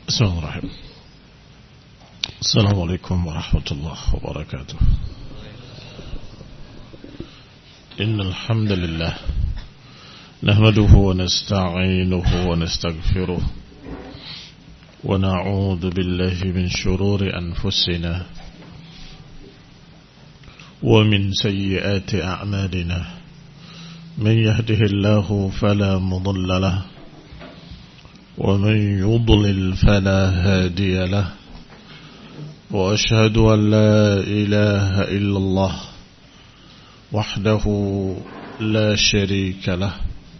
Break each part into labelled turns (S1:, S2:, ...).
S1: Bismillahirrahmanirrahim. Assalamualaikum warahmatullahi wabarakatuh. Innal hamdalillah nahmaduhu wa nasta'inuhu wa nastaghfiruh wa na'udzu billahi min shururi anfusina wa min sayyiati a'malina. Man yahdihillahu fala mudilla lahu ومن يضلل فلا هادي له وأشهد أن لا إله إلا الله وحده لا شريك له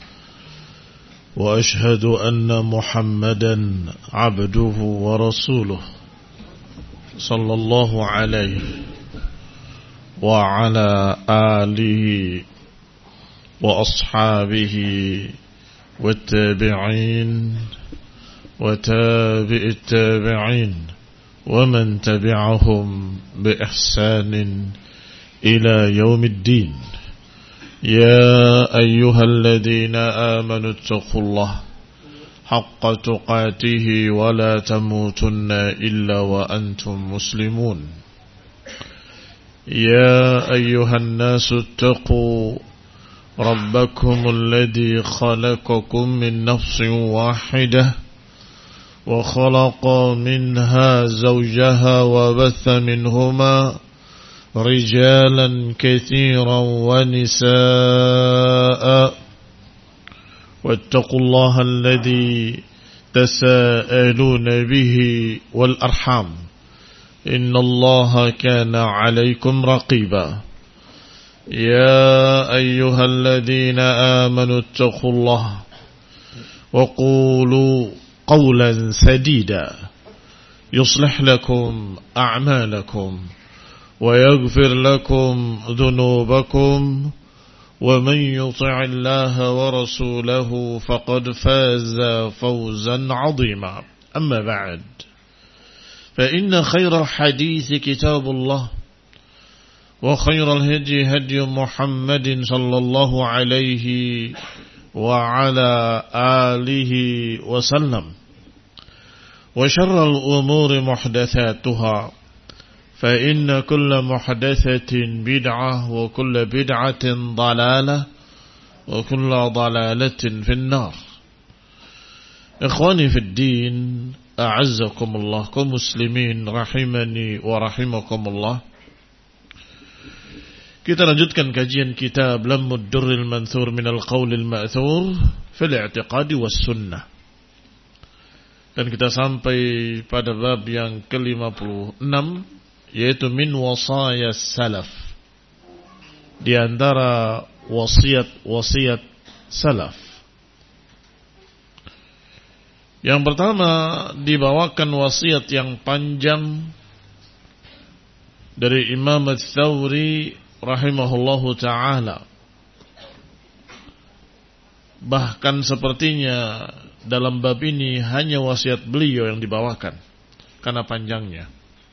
S1: وأشهد أن محمدا عبده ورسوله صلى الله عليه وعلى آله وأصحابه والتابعين وتابع التابعين ومن تبعهم بإحسان إلى يوم الدين. يا أيها الذين آمنوا اتقوا الله حق تقاته ولا تموتن إلا وأنتم مسلمون. يا أيها الناس اتقوا ربكم الذي خلقكم من نفس واحدة وخلق منها زوجها وبث منهما رجالا كثيرا ونساء واتقوا الله الذي تساءلون به والأرحام إن الله كان عليكم رقيبا. يا أيها الذين آمنوا اتقوا الله وقولوا قولا سديدا يصلح لكم أعمالكم ويغفر لكم ذنوبكم ومن يطع الله ورسوله فقد فاز فوزا عظيما. أما بعد فإن خير الحديث كتاب الله وخير الهدي هدي محمد صلى الله عليه وعلى آله وسلم وشر الأمور محدثاتها فإن كل محدثة بدعة وكل بدعة ضلالة وكل ضلالة في النار. إخواني في الدين أعزكم الله كمسلمين رحمني ورحمكم الله. Kita lanjutkan kajian kitab Lammud Durril Manthur Minal Qawlil Ma'thur Fil I'tiqadi Was Sunnah. Dan kita sampai pada bab yang ke-56, yaitu min wasaya salaf, di antara wasiat-wasiat salaf. Yang pertama dibawakan wasiat yang panjang dari Imam Ats-Tsauri rahimahullahu ta'ala. Bahkan sepertinya dalam bab ini hanya wasiat beliau yang dibawakan karena panjangnya.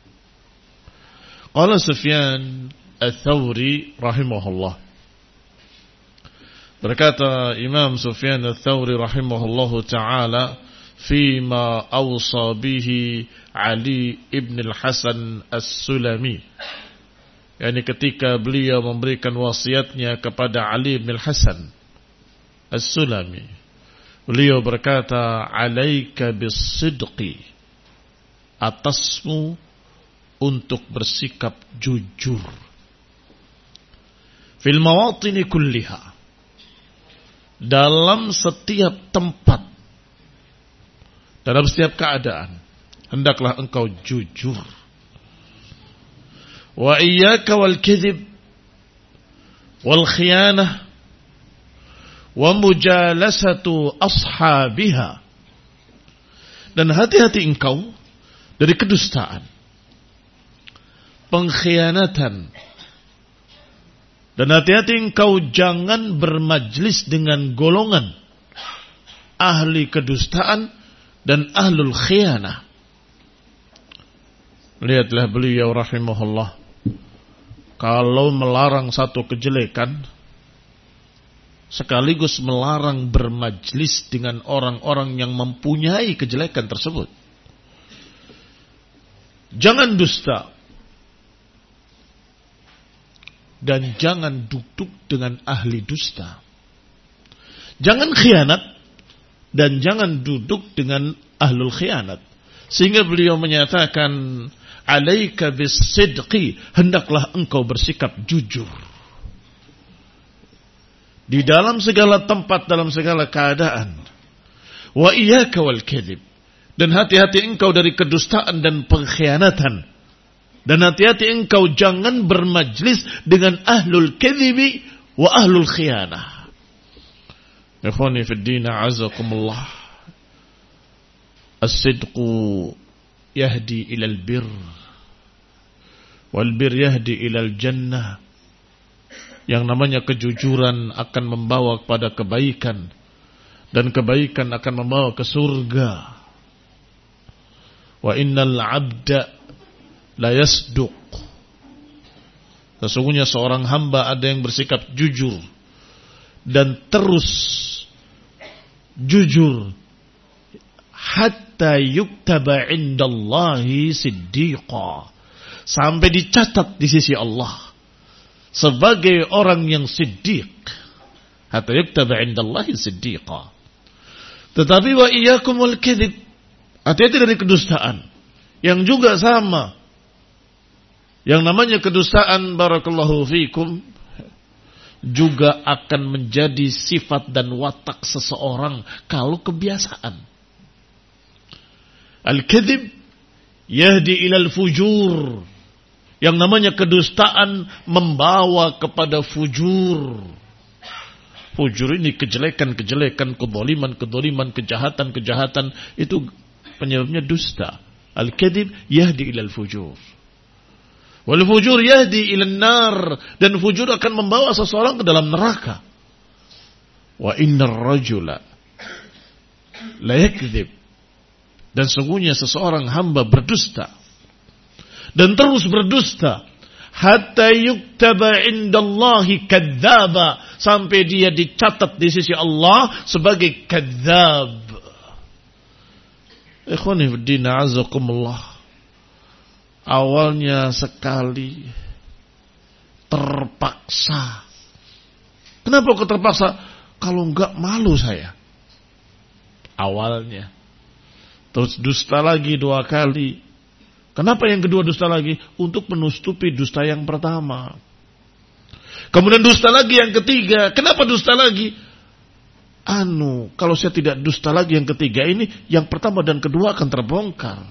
S1: Qala Sufyan Ats-Tsauri rahimahullah, berkata Imam Sufyan Ats-Tsauri rahimahullahu ta'ala, fima awsa bihi Ali ibn al-Hasan As-Sulami, yakni ketika beliau memberikan wasiatnya kepada Ali bin Hasan As-Sulami, beliau berkata, alaika bis-sidqi, atasmu untuk bersikap jujur, fil mawatini kulliha, dalam setiap tempat, dalam setiap keadaan, hendaklah engkau jujur. Wa iyyaka wal kadhib wal khiyanah wa mujalasatu ashabiha, dan hati-hati engkau dari kedustaan, pengkhianatan, dan hati-hati engkau jangan bermajlis dengan golongan ahli kedustaan dan ahlul khiyanah. Lihatlah beliau rahimahullah, kalau melarang satu kejelekan sekaligus melarang bermajlis dengan orang-orang yang mempunyai kejelekan tersebut. Jangan dusta. Dan jangan duduk dengan ahli dusta. Jangan khianat. Dan jangan duduk dengan ahlul khianat. Sehingga beliau menyatakan, alaika bis-sidqi, hendaklah engkau bersikap jujur. Di dalam segala tempat, dalam segala keadaan. Wa iyyaka wal kadhib. Dan hati-hati engkau dari kedustaan dan pengkhianatan. Dan hati-hati engkau jangan bermajlis dengan ahlul kadhibi wa ahlul khianah. Ikhwani fid din, a'azakumullah. As-sidqu yahdi ilal bir. Wal bir yahdi ilal jannah. Yang namanya kejujuran akan membawa kepada kebaikan. Dan kebaikan akan membawa ke surga. Wa innal abda la yasduq. Sesungguhnya seorang hamba ada yang bersikap jujur dan terus jujur hatta yuktaba indallahi siddiqa, sampai dicatat di sisi Allah sebagai orang yang siddiq. Hatta yuktaba indallahi siddiqa. Tetapi wa iyyakum wal kadhib, hati-hati dari kedustaan. Yang juga sama. Yang namanya kedustaan, barakallahu fikum, juga akan menjadi sifat dan watak seseorang kalau kebiasaan. Al-kadhib yahdi ilal fujur. Yang namanya kedustaan membawa kepada fujur. Fujur ini kejelekan-kejelekan, kedoliman, kejahatan, itu penyebabnya dusta. Al-kadhib yahdi ilal fujur. Wal fujur yahdi ilan nar, dan fujur akan membawa seseorang ke dalam neraka. Wa innar rajula la yakdzib, dan sungguhnya seseorang hamba berdusta dan terus berdusta hatta yuktaba indallahi kadzdzaba, sampai dia dicatat di sisi Allah sebagai kadzdzab. Ikhwani fid din, a'azakumullah. Awalnya sekali terpaksa. Kenapa kok terpaksa? Kalau enggak malu saya. Awalnya. Terus dusta lagi 2 kali. Kenapa yang kedua dusta lagi? Untuk menutupi dusta yang pertama. Kemudian dusta lagi yang ketiga. Kenapa dusta lagi? Kalau saya tidak dusta lagi yang ketiga ini, yang pertama dan kedua akan terbongkar.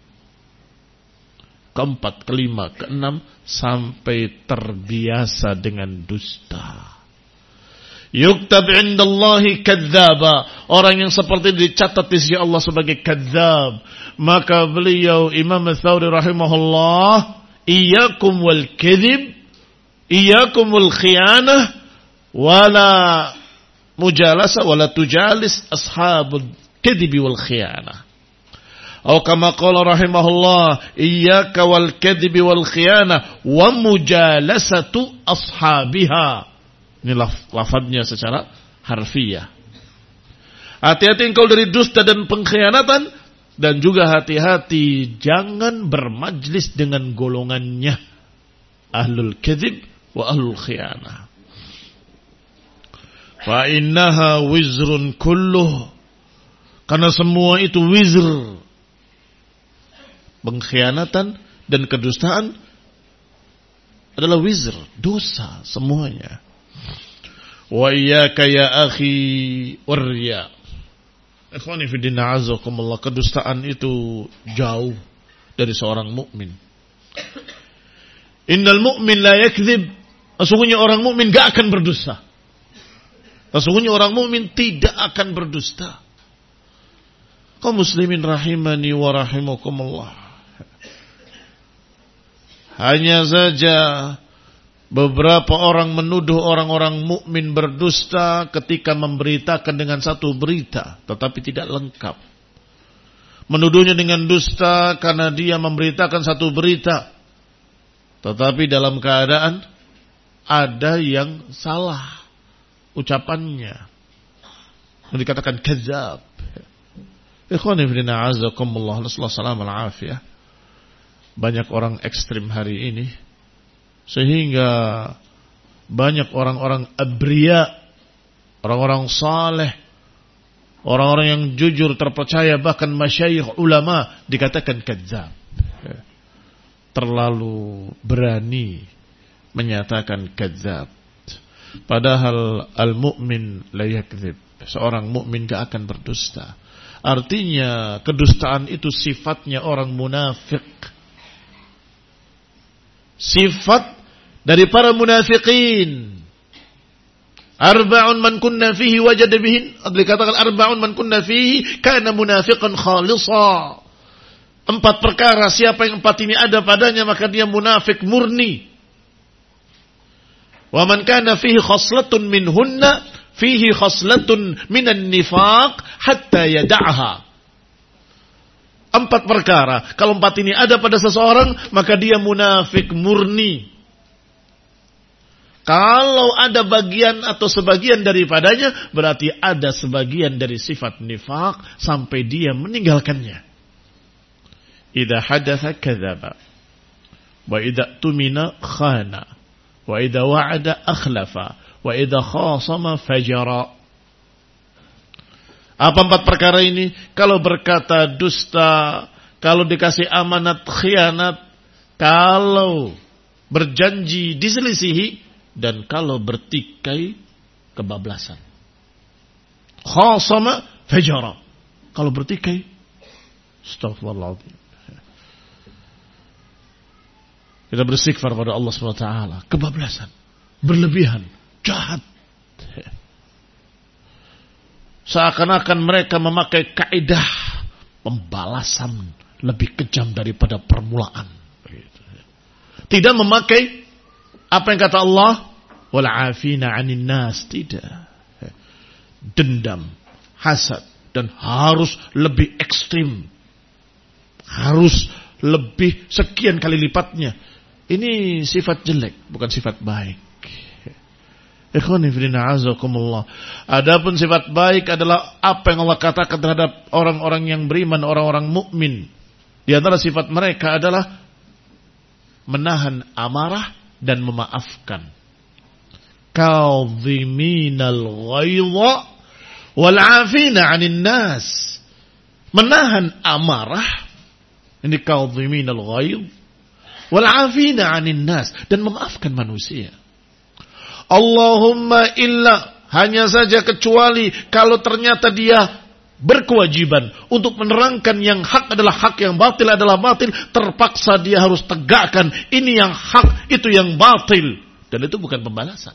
S1: Keempat, kelima, keenam, sampai terbiasa dengan dusta. Yuktab indallahi kadzdzaba. Orang yang seperti dicatat di sisi Allah sebagai kadzdzab. Maka beliau Imam Ats-Tsauri rahimahullah, iyyakum wal kadzib, iyyakum wal khiyanah, wala mujalasa wala tujalis ashabul kadhibi wal khiyanah. Atau kama qala rahimahullah, iyyaka wal kadhibi wal khiyanah wa mujalasatu ashabiha. Ini lafadznya secara harfiah. Hati-hati engkau dari dusta dan pengkhianatan, dan juga hati-hati jangan bermajlis dengan golongannya ahlul kadhib wa ahlul khiyanah. Fa innaha wizrun kulluh, karena semua itu wizr. Pengkhianatan dan kedustaan adalah wizr, dosa semuanya. Wa iyyaka ya akhi warriya. Ikhwani fi din, a'azakumullah. Kedustaan itu jauh dari seorang mukmin. Innal mu'min la yakdzib. Sesungguhnya orang mukmin enggak akan berdusta. Sesungguhnya orang mukmin tidak akan berdusta. Kaum muslimin rahimani wa rahimakumullah. Hanya saja beberapa orang menuduh orang-orang mukmin berdusta ketika memberitakan dengan satu berita, tetapi tidak lengkap. Menuduhnya dengan dusta karena dia memberitakan satu berita, tetapi dalam keadaan ada yang salah ucapannya. Yang dikatakan kadzab. Ikhwani fillah, a'azakumullah, nasallahu alaihi wasallam. banyak orang ekstrim hari ini, sehingga banyak orang-orang abriya, orang-orang saleh, orang-orang yang jujur, terpercaya, bahkan masyayikh ulama dikatakan kadzdzab. Terlalu berani menyatakan kadzdzab. Padahal al-mu'min la yakdzib. Seorang mukmin gak akan berdusta. Artinya kedustaan itu sifatnya orang munafik. Sifat dari para munafikin. Arba'un man kunna fihi wajada bihin. Dikatakan arba'un man kunna fihi kana munafiqan khalisa. 4 perkara, siapa yang 4 ini ada padanya maka dia munafik murni. Wa man kana fihi khaslatun minhunna fihi khaslatun minan nifaq hatta yada'ha. 4 perkara, kalau 4 ini ada pada seseorang maka dia munafik murni. Kalau ada bagian atau sebagian daripadanya berarti ada sebagian dari sifat nifaq sampai dia meninggalkannya. Idza hadatsa kadzaba wa idza tumina khana wa idza wa'ada akhlafa wa idza khasama fajara. Apa 4 perkara ini? Kalau berkata dusta, kalau dikasih amanat khianat, kalau berjanji diselisihi, dan kalau bertikai kebablasan. Khasama fajara. Kalau bertikai, astagfirullahaladzim. Kita beristighfar pada Allah SWT. Kebablasan, berlebihan, jahat. Seakan-akan mereka memakai kaidah pembalasan lebih kejam daripada permulaan. Tidak memakai apa yang kata Allah, wal afina 'anil nas, tidak. Dendam, hasad, dan harus lebih ekstrim. Harus lebih sekian kali lipatnya. Ini sifat jelek, bukan sifat baik. Ikhwani fillah azakumullah. Adapun sifat baik adalah apa yang Allah katakan terhadap orang-orang yang beriman, orang-orang mukmin. Di antara sifat mereka adalah menahan amarah dan memaafkan. Kadhiminal ghaidha wal 'afina 'anil nas. Menahan amarah, ini kadhiminal ghaidh, wal 'afina 'anil nas, dan memaafkan manusia. Allahumma illa, hanya saja kecuali kalau ternyata dia berkewajiban untuk menerangkan yang hak adalah hak, yang batil adalah batil, terpaksa dia harus tegakkan ini yang hak, itu yang batil, dan itu bukan pembalasan.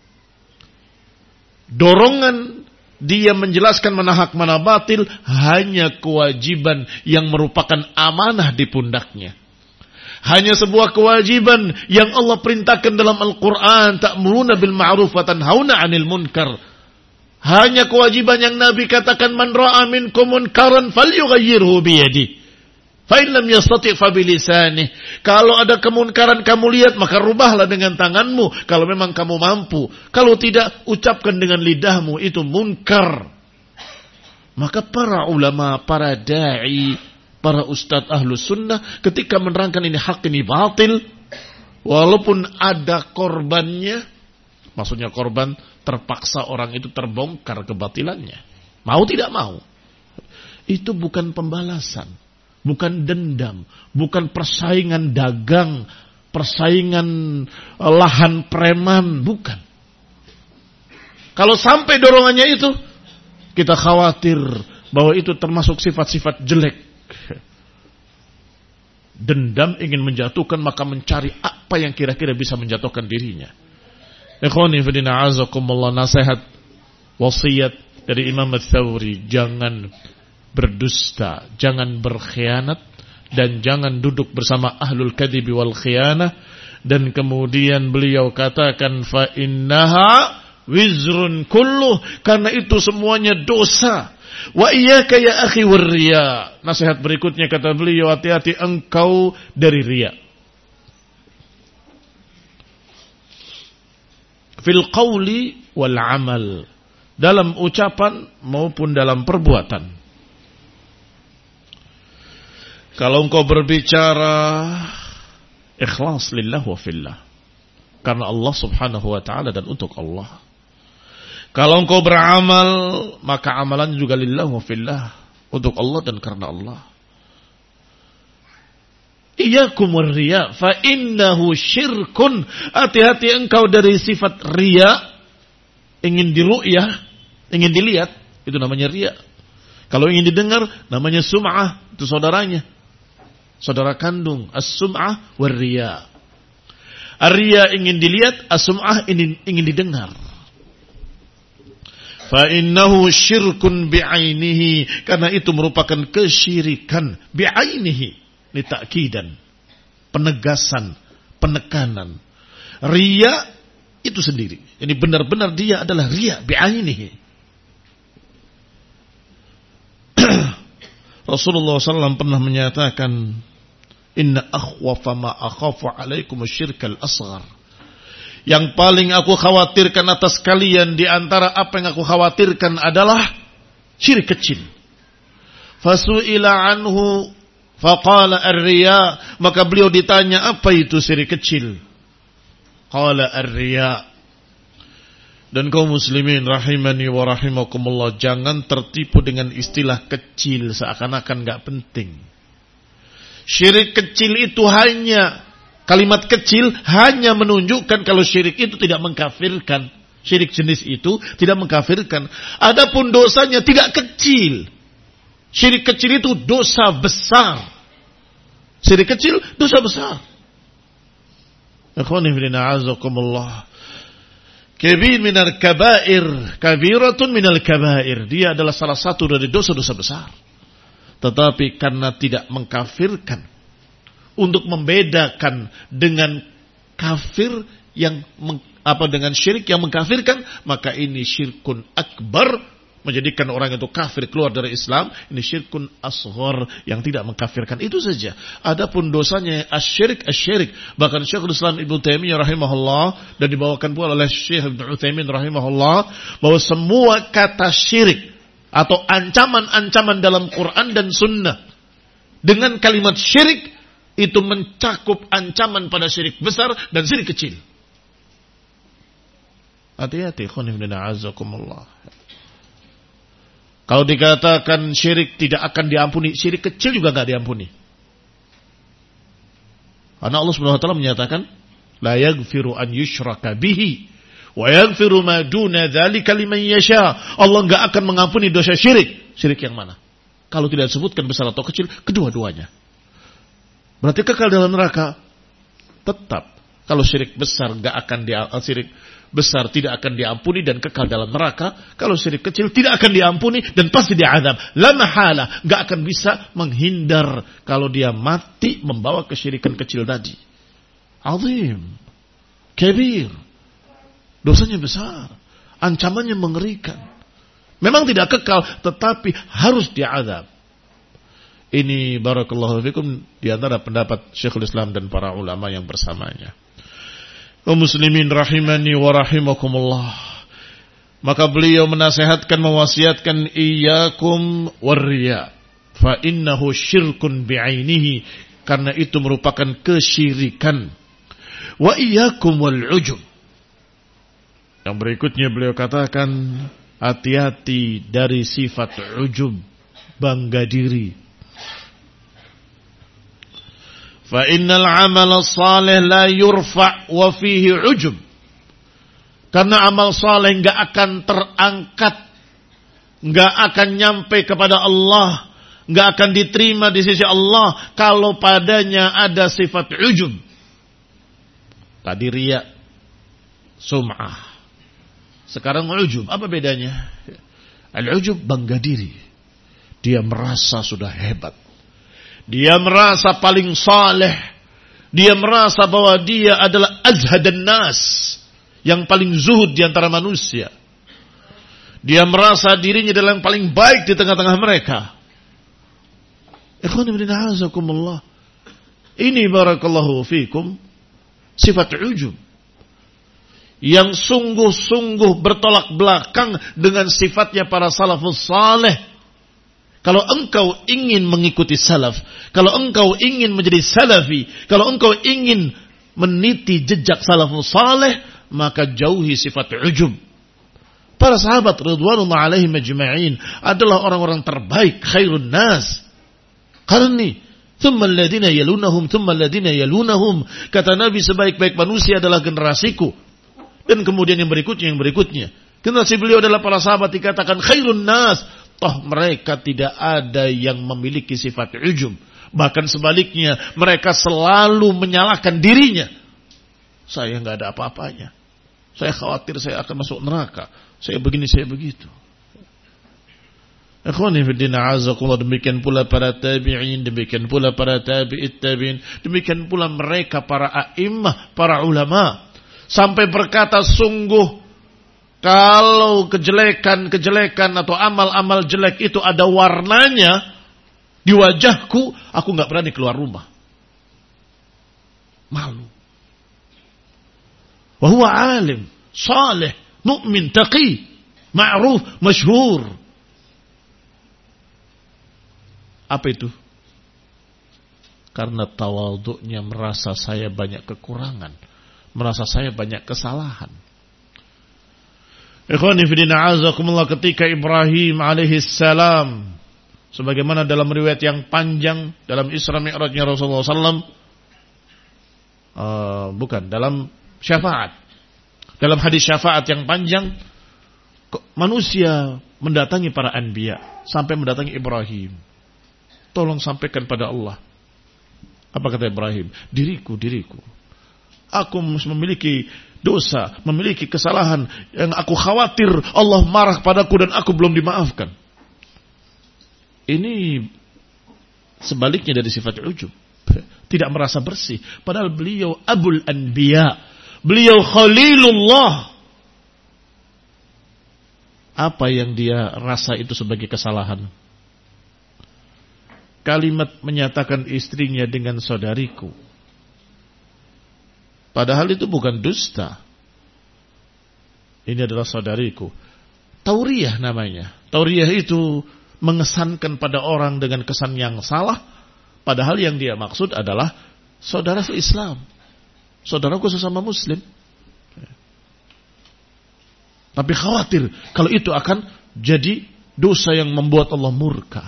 S1: Dorongan dia menjelaskan mana hak mana batil hanya kewajiban yang merupakan amanah di pundaknya. Hanya sebuah kewajiban yang Allah perintahkan dalam Al-Quran, ta'muruna bil ma'ruf wa tanhauna 'anil munkar. Hanya kewajiban yang Nabi katakan, man ra'a minkum munkaran falyughayyirhu bi yadihi, fa in lam yastati' fa bi lisanihi. Kalau ada kemunkaran kamu lihat, maka rubahlah dengan tanganmu kalau memang kamu mampu. Kalau tidak, ucapkan dengan lidahmu, itu munkar. Maka para ulama, para da'i, para ustadz ahlus sunnah ketika menerangkan ini hak ini batil, walaupun ada korbannya, maksudnya korban terpaksa orang itu terbongkar kebatilannya, mau tidak mau, itu bukan pembalasan, bukan dendam, bukan persaingan dagang, persaingan lahan preman, bukan. Kalau sampai dorongannya itu, kita khawatir bahwa itu termasuk sifat-sifat jelek. Dendam, ingin menjatuhkan, maka mencari apa yang kira-kira bisa menjatuhkan dirinya. Ikhwani fillah azakumullah, nasihat wasiat dari Imam Ats-Tsauri, jangan berdusta, jangan berkhianat, dan jangan duduk bersama ahlul kadhibi wal khianah. Dan kemudian beliau katakan, fa innaha wizrun kulluh, karena itu semuanya dosa. Wa iyyaka ya akhi warriya. Nasihat berikutnya kata beliau, hati-hati engkau dari riya. Fil qawli wal amal, dalam ucapan maupun dalam perbuatan. Kalau engkau berbicara ikhlas lillah wa fillah, karena Allah subhanahu wa ta'ala dan untuk Allah. Kalau engkau beramal, maka amalannya juga lillah wa fillah, untuk Allah dan karena Allah. Iyyakum war-riya fa innahu syirkun. Hati-hati engkau dari sifat riya, ingin diru'yah, ingin dilihat, itu namanya riya. Kalau ingin didengar, namanya sum'ah, itu saudaranya, saudara kandung, as-sum'ah war-riya. Ar-riya ingin dilihat, as-sum'ah ingin didengar. Fa innahu syirkun bi'ainihi, karena itu merupakan kesyirikan bi'ainihi. Ini ta'kidan, penegasan, penekanan. Riya itu sendiri. Ini benar-benar dia adalah riya bi'ainihi. Rasulullah SAW pernah menyatakan, Inna akhwafa ma akhafu alaikum asyirkal asghar. Yang paling aku khawatirkan atas kalian, di antara apa yang aku khawatirkan adalah syirik kecil. Fasu'ila anhu faqala ar-riya, maka beliau ditanya apa itu syirik kecil. Qala ar-riya. Dan kaum muslimin rahimani wa rahimakumullah, jangan tertipu dengan istilah kecil seakan-akan enggak penting. Syirik kecil itu hanya, kalimat kecil hanya menunjukkan kalau syirik itu tidak mengkafirkan. Syirik jenis itu tidak mengkafirkan. Adapun dosanya tidak kecil. Syirik kecil itu dosa besar. Syirik kecil dosa besar. Ikhwani fillah azakumullah. Kabir minal kabair, kabiratun minal kabair. Dia adalah salah satu dari dosa-dosa besar. Tetapi karena tidak mengkafirkan, untuk membedakan dengan kafir yang dengan syirik yang mengkafirkan, maka ini syirkun akbar, menjadikan orang itu kafir, keluar dari Islam. Ini syirkun asghar yang tidak mengkafirkan, itu saja. Adapun dosanya asyirik. Bahkan Syekhul Islam Ibnu Taimiyah rahimahullah, dan dibawakan pula oleh Syekh Ibnu Utsaimin rahimahullah, bahwa semua kata syirik atau ancaman-ancaman dalam Quran dan Sunnah dengan kalimat syirik itu mencakup ancaman pada syirik besar dan syirik kecil. Hati-hati, khonibna azakumullah. Kalau dikatakan syirik tidak akan diampuni, syirik kecil juga tidak diampuni. Karena Allah Subhanahu wa taala menyatakan, la yaghfiru an yushraka bihi wa yaghfiru ma duna dzalika liman yasha. Allah enggak akan mengampuni dosa syirik. Syirik yang mana? Kalau tidak disebutkan besar atau kecil, kedua-duanya. Berarti kekal dalam neraka. Tetap. Kalau syirik besar syirik besar tidak akan diampuni dan kekal dalam neraka. Kalau syirik kecil tidak akan diampuni dan pasti diazab. La mahala, enggak akan bisa menghindar kalau dia mati membawa kesyirikan kecil tadi. Azim, kabir. Dosanya besar, ancamannya mengerikan. Memang tidak kekal, tetapi harus diazab. Ini barakallahu fikum di antara pendapat Syekhul Islam dan para ulama yang bersamanya. Kaum muslimin rahimani wa rahimakumullah. Maka beliau menasehatkan, mewasiatkan, iyyakum war-riya fa innahu syirkun bi'ainihi, karena itu merupakan kesyirikan. Wa iyyakum wal-ujub. Yang berikutnya beliau katakan, hati-hati dari sifat ujub, bangga diri. Fa innal amal salih la yurfa' wa fihi ujub. Karena amal saleh enggak akan terangkat, enggak akan nyampe kepada Allah, enggak akan diterima di sisi Allah kalau padanya ada sifat ujub. Tadi riya, sum'ah. Sekarang ujub, apa bedanya? Al-ujub bangga diri. Dia merasa sudah hebat. Dia merasa paling saleh. Dia merasa bahwa dia adalah azhadan nas, yang paling zuhud di antara manusia. Dia merasa dirinya adalah yang paling baik di tengah-tengah mereka. Ikhwan ibn a'azakumullah. Ini barakallahu fikum sifat ujub yang sungguh-sungguh bertolak belakang dengan sifatnya para salafus saleh. Kalau engkau ingin mengikuti salaf, kalau engkau ingin menjadi salafi, kalau engkau ingin meniti jejak salafus saleh, maka jauhi sifat ujub. Para sahabat ridwanullah alaihim ajma'in adalah orang-orang terbaik, khairun nas. Qarni, thumma alladhina yalunahum, thumma alladhina yalunahum. Kata Nabi, sebaik-baik manusia adalah generasiku. Dan kemudian yang berikutnya. Generasi beliau adalah para sahabat dikatakan khairun nas. Toh mereka tidak ada yang memiliki sifat ujub. Bahkan sebaliknya, mereka selalu menyalahkan dirinya. Saya nggak ada apa-apanya. Saya khawatir saya akan masuk neraka. Saya begini, saya begitu. Ikhwani fiddina azakullah, demikian pula para tabi'in, demikian pula para tabi'it tabi'in, demikian pula mereka para a'immah, para ulama. Sampai berkata, sungguh kalau kejelekan atau amal-amal jelek itu ada warnanya di wajahku, aku nggak berani keluar rumah. Malu. Wa huwa alim, saleh, mu'min, taqi, ma'ruf, masyhur. Apa itu? Karena tawadhu'nya merasa saya banyak kekurangan, merasa saya banyak kesalahan. Ikhwani fillah azakumullah, ketika Ibrahim alaihi salam, sebagaimana dalam riwayat yang panjang dalam Isra Mi'rajnya Rasulullah SAW, dalam syafaat, dalam hadis syafaat yang panjang, manusia mendatangi para anbiya sampai mendatangi Ibrahim. Tolong sampaikan pada Allah. Apa kata Ibrahim? Diriku. Aku memiliki dosa, memiliki kesalahan yang aku khawatir Allah marah padaku dan aku belum dimaafkan. Ini sebaliknya dari sifat ujub. Tidak merasa bersih. Padahal beliau Abul Anbiya. Beliau Khalilullah. Apa yang dia rasa itu sebagai kesalahan? Kalimat menyatakan istrinya dengan saudariku. Padahal itu bukan dusta. Ini adalah saudariku. Tauriyah namanya. Tauriyah itu mengesankan pada orang dengan kesan yang salah. Padahal yang dia maksud adalah saudara se-Islam. Saudaraku sesama muslim. Tapi khawatir kalau itu akan jadi dosa yang membuat Allah murka.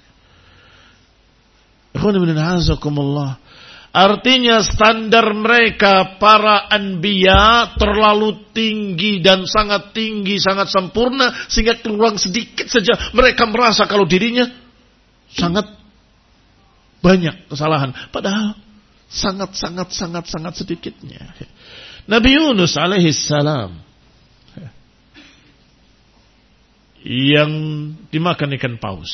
S1: Artinya standar mereka para anbiya terlalu tinggi dan sangat tinggi, sangat sempurna, sehingga kurang sedikit saja mereka merasa kalau dirinya sangat banyak kesalahan. Padahal sangat sedikitnya. Nabi Yunus alaihi salam yang dimakan ikan paus.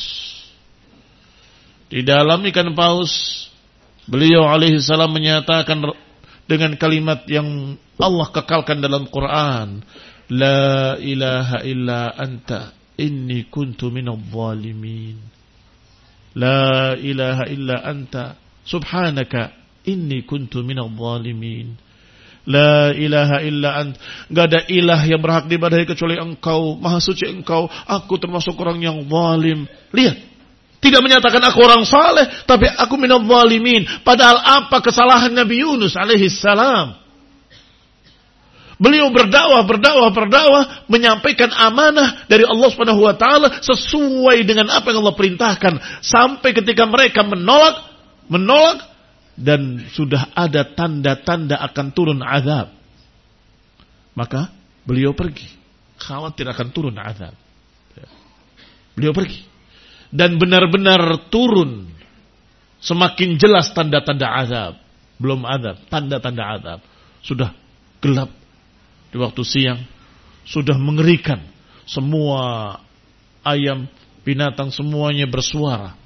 S1: Di dalam ikan paus, beliau alaihi salam menyatakan dengan kalimat yang Allah kekalkan dalam Quran, La ilaha illa anta inni kuntu minadh dhalimin. La ilaha illa anta subhanaka inni kuntu minadh dhalimin. La ilaha illa anta, enggak ada ilah yang berhak diibadahi kecuali Engkau, Maha suci Engkau, aku termasuk orang yang zalim. Lihat, tidak menyatakan aku orang saleh, tapi aku minadh dhalimin. Padahal apa kesalahan Nabi Yunus alaihi salam? Beliau berdakwah, menyampaikan amanah dari Allah Subhanahu wa taala sesuai dengan apa yang Allah perintahkan, sampai ketika mereka menolak dan sudah ada tanda-tanda akan turun azab. Maka beliau pergi, khawatir akan turun azab. Beliau pergi. Dan benar-benar turun. Semakin jelas tanda-tanda azab. Belum azab, tanda-tanda azab. Sudah gelap di waktu siang. Sudah mengerikan. Semua ayam, binatang semuanya bersuara.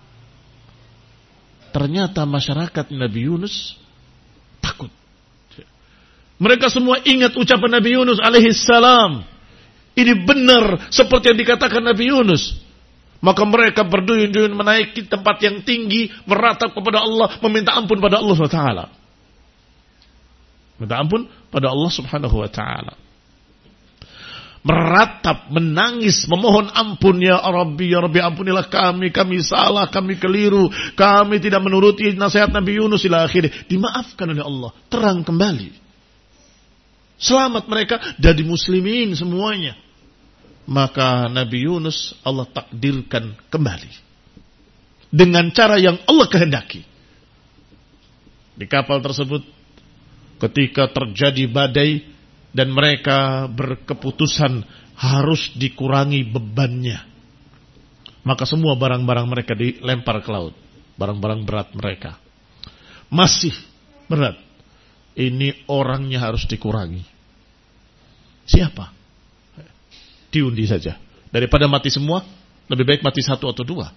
S1: Ternyata masyarakat Nabi Yunus takut. Mereka semua ingat ucapan Nabi Yunus alaihi salam. Ini benar seperti yang dikatakan Nabi Yunus. Maka mereka berduyun-duyun menaiki tempat yang tinggi, meratap kepada Allah, meminta ampun pada Allah SWT. Minta ampun pada Allah Subhanahu wa ta'ala. meratap, menangis, memohon ampun, ya Rabbi, ampunilah kami salah, kami keliru, kami tidak menuruti nasihat Nabi Yunus ila akhirnya. Dimaafkan oleh Allah, terang kembali. Selamat mereka jadi muslimin semuanya. Maka Nabi Yunus Allah takdirkan kembali dengan cara yang Allah kehendaki. Di kapal tersebut ketika terjadi badai dan mereka berkeputusan harus dikurangi bebannya, maka semua barang-barang mereka dilempar ke laut. Barang-barang berat mereka masih berat. Ini orangnya harus dikurangi. Siapa? Diundi saja. Daripada mati semua, lebih baik mati satu atau dua.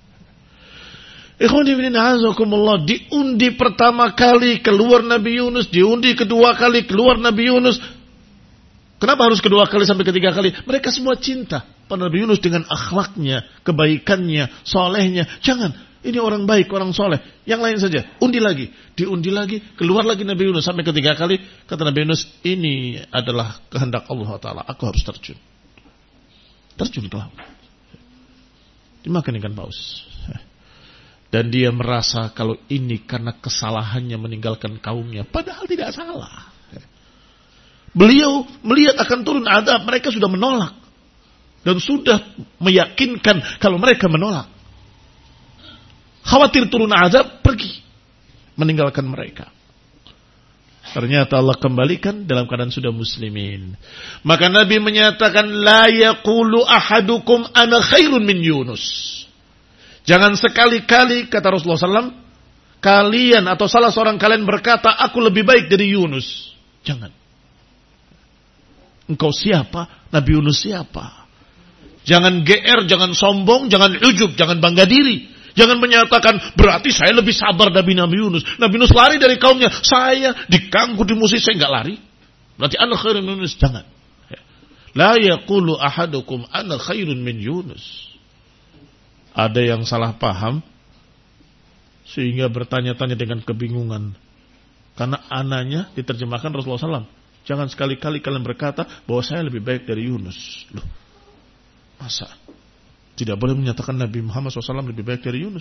S1: Diundi pertama kali keluar Nabi Yunus, diundi kedua kali keluar Nabi Yunus. Kenapa harus kedua kali sampai ketiga kali? Mereka semua cinta pada Nabi Yunus dengan akhlaknya, kebaikannya, solehnya. Jangan, ini orang baik, orang soleh. Yang lain saja, undi lagi, diundi lagi, keluar lagi Nabi Yunus sampai ketiga kali. Kata Nabi Yunus, ini adalah kehendak Allah Ta'ala. Aku harus terjun ke laut. Dimakan ikan paus. Dan dia merasa kalau ini karena kesalahannya meninggalkan kaumnya. Padahal tidak salah. Beliau melihat akan turun azab, mereka sudah menolak. Dan sudah meyakinkan kalau mereka menolak. Khawatir turun azab, pergi. Meninggalkan mereka. Ternyata Allah kembalikan dalam keadaan sudah muslimin. Maka Nabi menyatakan, La yaqulu ahadukum ana khairun min Yunus. Jangan sekali-kali, kata Rasulullah SAW, kalian atau salah seorang kalian berkata, aku lebih baik dari Yunus. Jangan. Engkau siapa? Nabi Yunus siapa? Jangan GR, jangan sombong, jangan ujub, jangan bangga diri. Jangan menyatakan, berarti saya lebih sabar dari Nabi Yunus. Nabi Yunus lari dari kaumnya. Saya diganggu di musik, saya enggak lari. Berarti ana khairun min Yunus. Jangan. La yaqulu ahadukum ana khairun min Yunus. Ada yang salah paham, sehingga bertanya-tanya dengan kebingungan. Karena ananya diterjemahkan Rasulullah SAW. Jangan sekali-kali kalian berkata, bahwa saya lebih baik dari Yunus. Loh, masa? Tidak boleh menyatakan Nabi Muhammad SAW lebih baik dari Yunus.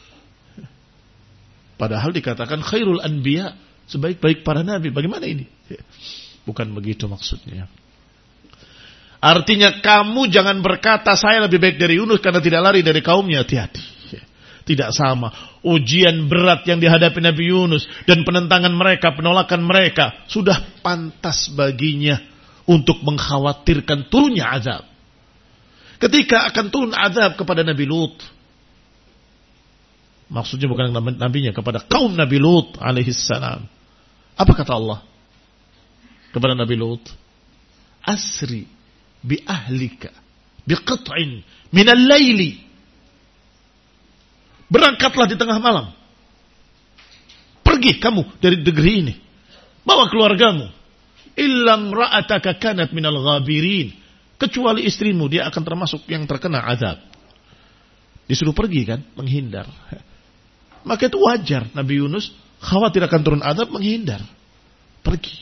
S1: Padahal dikatakan khairul anbiya, sebaik-baik para nabi. Bagaimana ini? Bukan begitu maksudnya. Artinya kamu jangan berkata saya lebih baik dari Yunus karena tidak lari dari kaumnya. Hati-hati. Tidak sama. Ujian berat yang dihadapi Nabi Yunus dan penentangan mereka, penolakan mereka sudah pantas baginya untuk mengkhawatirkan turunnya azab. Ketika akan turun azab kepada Nabi Lut. Maksudnya bukan nabinya, kepada kaum Nabi Lut alaihissalam. Apa kata Allah kepada Nabi Lut? Asri bi ahlika bi qat'in minal laili. Berangkatlah di tengah malam. Pergi kamu dari negeri ini. Bawa keluargamu. Illam ra'ataka kanat minal ghabirin. Kecuali istrimu, dia akan termasuk yang terkena azab. Disuruh pergi kan, menghindar. Maka itu wajar, Nabi Yunus khawatir akan turun azab, menghindar. Pergi.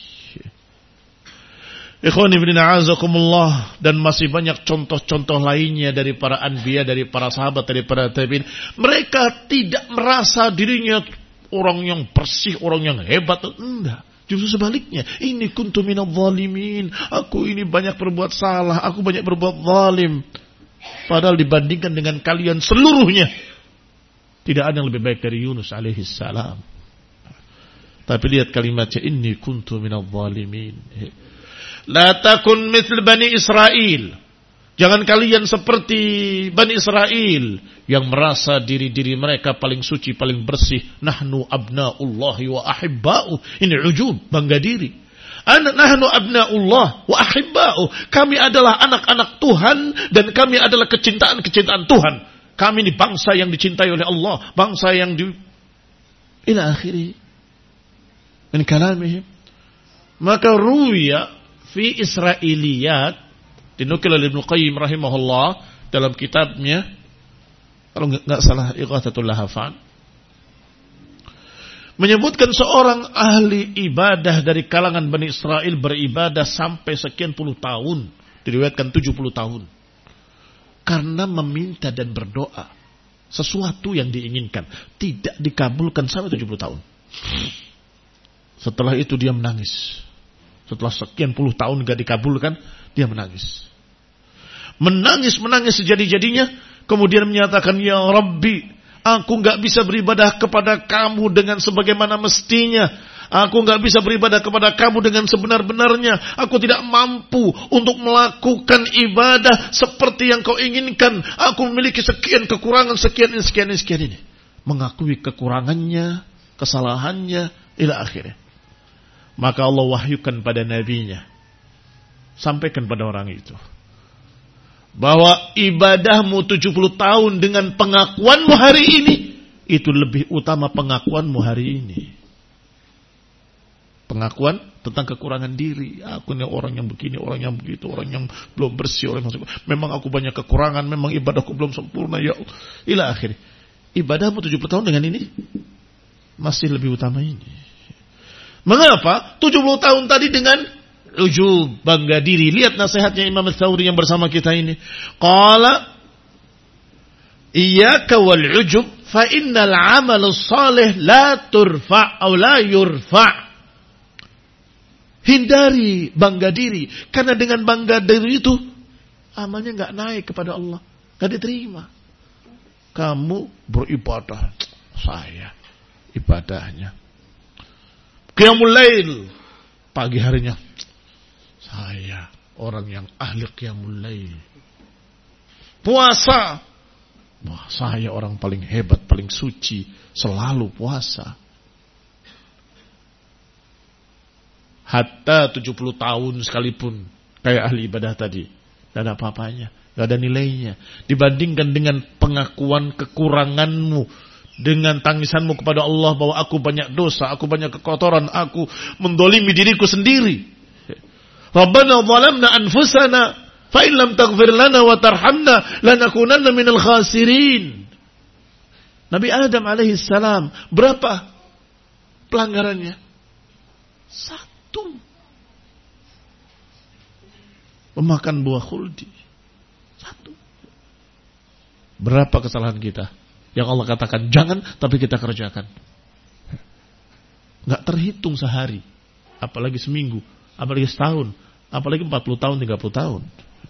S1: Ikhwan ibn a'azakumullah. Dan masih banyak contoh-contoh lainnya dari para anbiya, dari para sahabat, dari para tabi'in. Mereka tidak merasa dirinya orang yang bersih, orang yang hebat. Enggak. Justru sebaliknya. Ini kuntu minadh dhalimin. Aku ini banyak berbuat salah. Aku banyak berbuat zalim. Padahal dibandingkan dengan kalian seluruhnya, tidak ada yang lebih baik dari Yunus alaihissalam. Tapi lihat kalimatnya. Inni kuntu minadh dhalimin. La takun mithl Bani Israel. Jangan kalian seperti Bani Israel yang merasa diri-diri mereka paling suci, paling bersih. Nahnu abna'ullahi wa ahibba'u. Ini ujub, bangga diri. Nahnu abna'ullah wa ahibba'u. Kami adalah anak-anak Tuhan dan kami adalah kecintaan-kecintaan Tuhan. Kami ini bangsa yang dicintai oleh Allah, bangsa yang ila akhiri min kalamihim. Maka ruya fi Israiliyat, dinukil oleh Ibnu Qayyim rahimahullah dalam kitabnya, kalau enggak salah Ighathatul Lahafan, menyebutkan seorang ahli ibadah dari kalangan Bani Israel beribadah sampai sekian puluh tahun Diriwayatkan 70 tahun. Karena meminta dan berdoa sesuatu yang diinginkan. Tidak dikabulkan sampai 70 tahun. Setelah itu dia menangis. Setelah sekian puluh tahun gak dikabulkan, dia menangis. Menangis sejadi-jadinya. Kemudian menyatakan, Ya Rabbi, aku gak bisa beribadah kepada kamu dengan sebagaimana mestinya. Aku gak bisa beribadah kepada kamu dengan sebenar-benarnya. Aku tidak mampu untuk melakukan ibadah seperti yang kau inginkan. Aku memiliki sekian kekurangan, sekian ini. Mengakui kekurangannya, kesalahannya, ila akhirnya. Maka Allah wahyukan pada nabinya. Sampaikan pada orang itu. Bahwa ibadahmu 70 tahun dengan pengakuanmu hari ini, itu lebih utama pengakuanmu hari ini. Pengakuan tentang kekurangan diri. Aku ini orang yang begini, orang yang begitu, orang yang belum bersih, memang aku banyak kekurangan, memang ibadahku belum sempurna, ya Allah. Ila akhir. Ibadahmu 70 tahun dengan ini masih lebih utama ini. Mengapa? 70 tahun tadi dengan ujub, bangga diri. Lihat nasihatnya Imam Ats-Tsauri yang bersama kita ini. Qala iyyaka wal ujub fa innal 'amal shalih la turfa' aw la yurfa'. Hindari bangga diri, karena dengan bangga diri itu amalnya enggak naik kepada Allah, enggak diterima. Kamu beribadah, saya ibadahnya qiyamul lail, pagi harinya saya orang yang ahli qiyamul lail. Puasa, wah, saya orang paling hebat, paling suci, selalu puasa. Hatta 70 tahun sekalipun kayak ahli ibadah tadi, tidak ada apa-apanya, tidak ada nilainya dibandingkan dengan pengakuan kekuranganmu, dengan tangisanmu kepada Allah bahwa aku banyak dosa, aku banyak kekotoran, aku mendolimi diriku sendiri. Rabbana zalamna anfusana fa in lam taghfir lana wa tarhamna lanakunanna minal khasirin. Nabi Adam alaihi salam, berapa pelanggarannya? Satu. Memakan buah khuldi. Satu. Berapa kesalahan kita yang Allah katakan jangan, tapi kita kerjakan. Gak terhitung sehari, apalagi seminggu, apalagi setahun, apalagi 40 tahun, 30 tahun.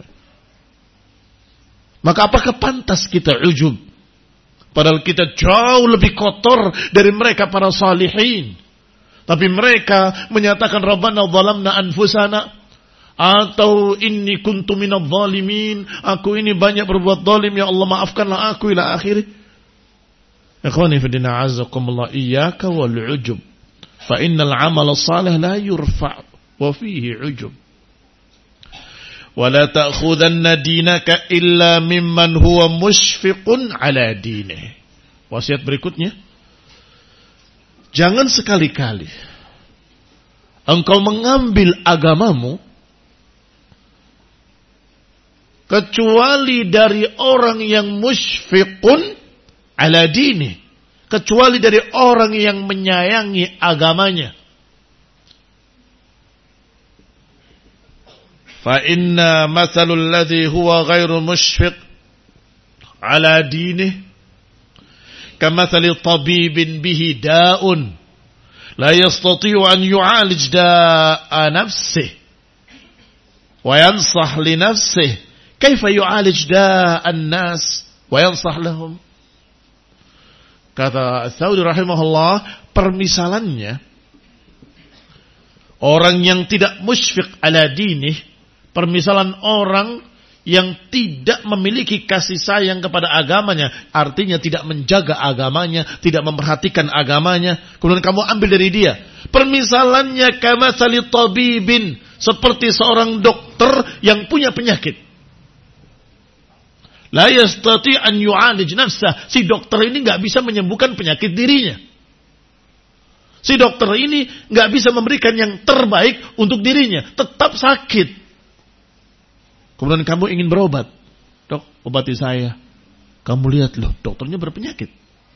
S1: Maka apakah pantas kita ujub? Padahal kita jauh lebih kotor dari mereka para salihin. Tapi mereka menyatakan Rabbana zalamna anfusana, atau inni kuntu minadh dhalimin, aku ini banyak berbuat zalim, ya Allah maafkanlah aku, ila akhir. Ikhwani fi din a'azzakumullah, iyyaka wal ujub fa innal 'amala shalih la yurfa' wa fihi ujub. Wa la ta'khudanna dinaka illa mimman huwa mushfiqun 'ala dinihi. Wasiat berikutnya, jangan sekali-kali engkau mengambil agamamu kecuali dari orang yang musyfiqun ala dini, kecuali dari orang yang menyayangi agamanya. Fa inna mathalul ladzi huwa ghairu musyfiq ala dinihi kamathali tabibin bihi da'un la yastati'u an yu'alij da'a nafsihi wa yansah li nafsihi kaifa yu'alij da'an nas wa yansah lahum. Kata Ats-Tsauri rahimahullah, permisalannya orang yang tidak musyfiq ala dinih, permisalan orang yang tidak memiliki kasih sayang kepada agamanya, artinya tidak menjaga agamanya, tidak memperhatikan agamanya, kemudian kamu ambil dari dia. Permisalannya kamatsali tabibin, seperti seorang dokter yang punya penyakit. La yastati an yu'alij nafsah. Si dokter ini enggak bisa menyembuhkan penyakit dirinya. Si dokter ini enggak bisa memberikan yang terbaik untuk dirinya, tetap sakit. Kemudian kamu ingin berobat. Dok, obati saya. Kamu lihat loh, dokternya berpenyakit.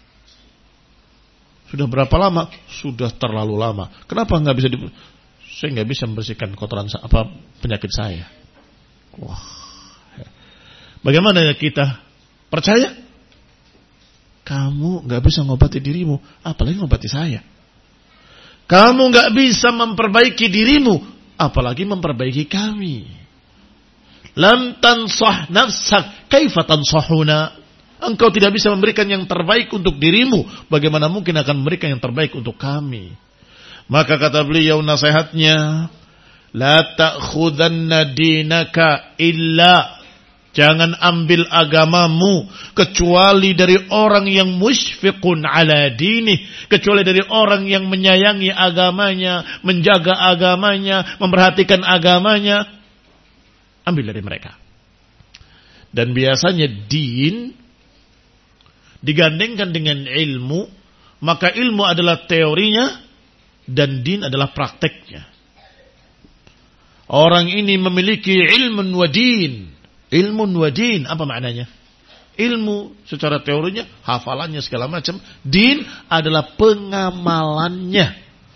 S1: Sudah berapa lama? Sudah terlalu lama. Kenapa nggak bisa saya nggak bisa membersihkan kotoran penyakit saya. Wah. Bagaimana ya kita? Percaya? Kamu gak bisa ngobati dirimu, apalagi ngobati saya. Kamu gak bisa memperbaiki dirimu, apalagi memperbaiki kami. Lam tansah nafsak, kaifa tansahuna? Engkau tidak bisa memberikan yang terbaik untuk dirimu, bagaimana mungkin akan memberikan yang terbaik untuk kami? Maka kata beliau nasihatnya, la ta'khudanna dinaka illa, jangan ambil agamamu kecuali dari orang yang musyfiqun ala dinih, kecuali dari orang yang menyayangi agamanya, menjaga agamanya, memperhatikan agamanya. Ambil dari mereka. Dan biasanya din digandengkan dengan ilmu, maka ilmu adalah teorinya dan din adalah prakteknya. Orang ini memiliki ilmun wa din. Ilmun wa din, apa maknanya? Ilmu secara teorinya, hafalannya segala macam. Din adalah pengamalannya.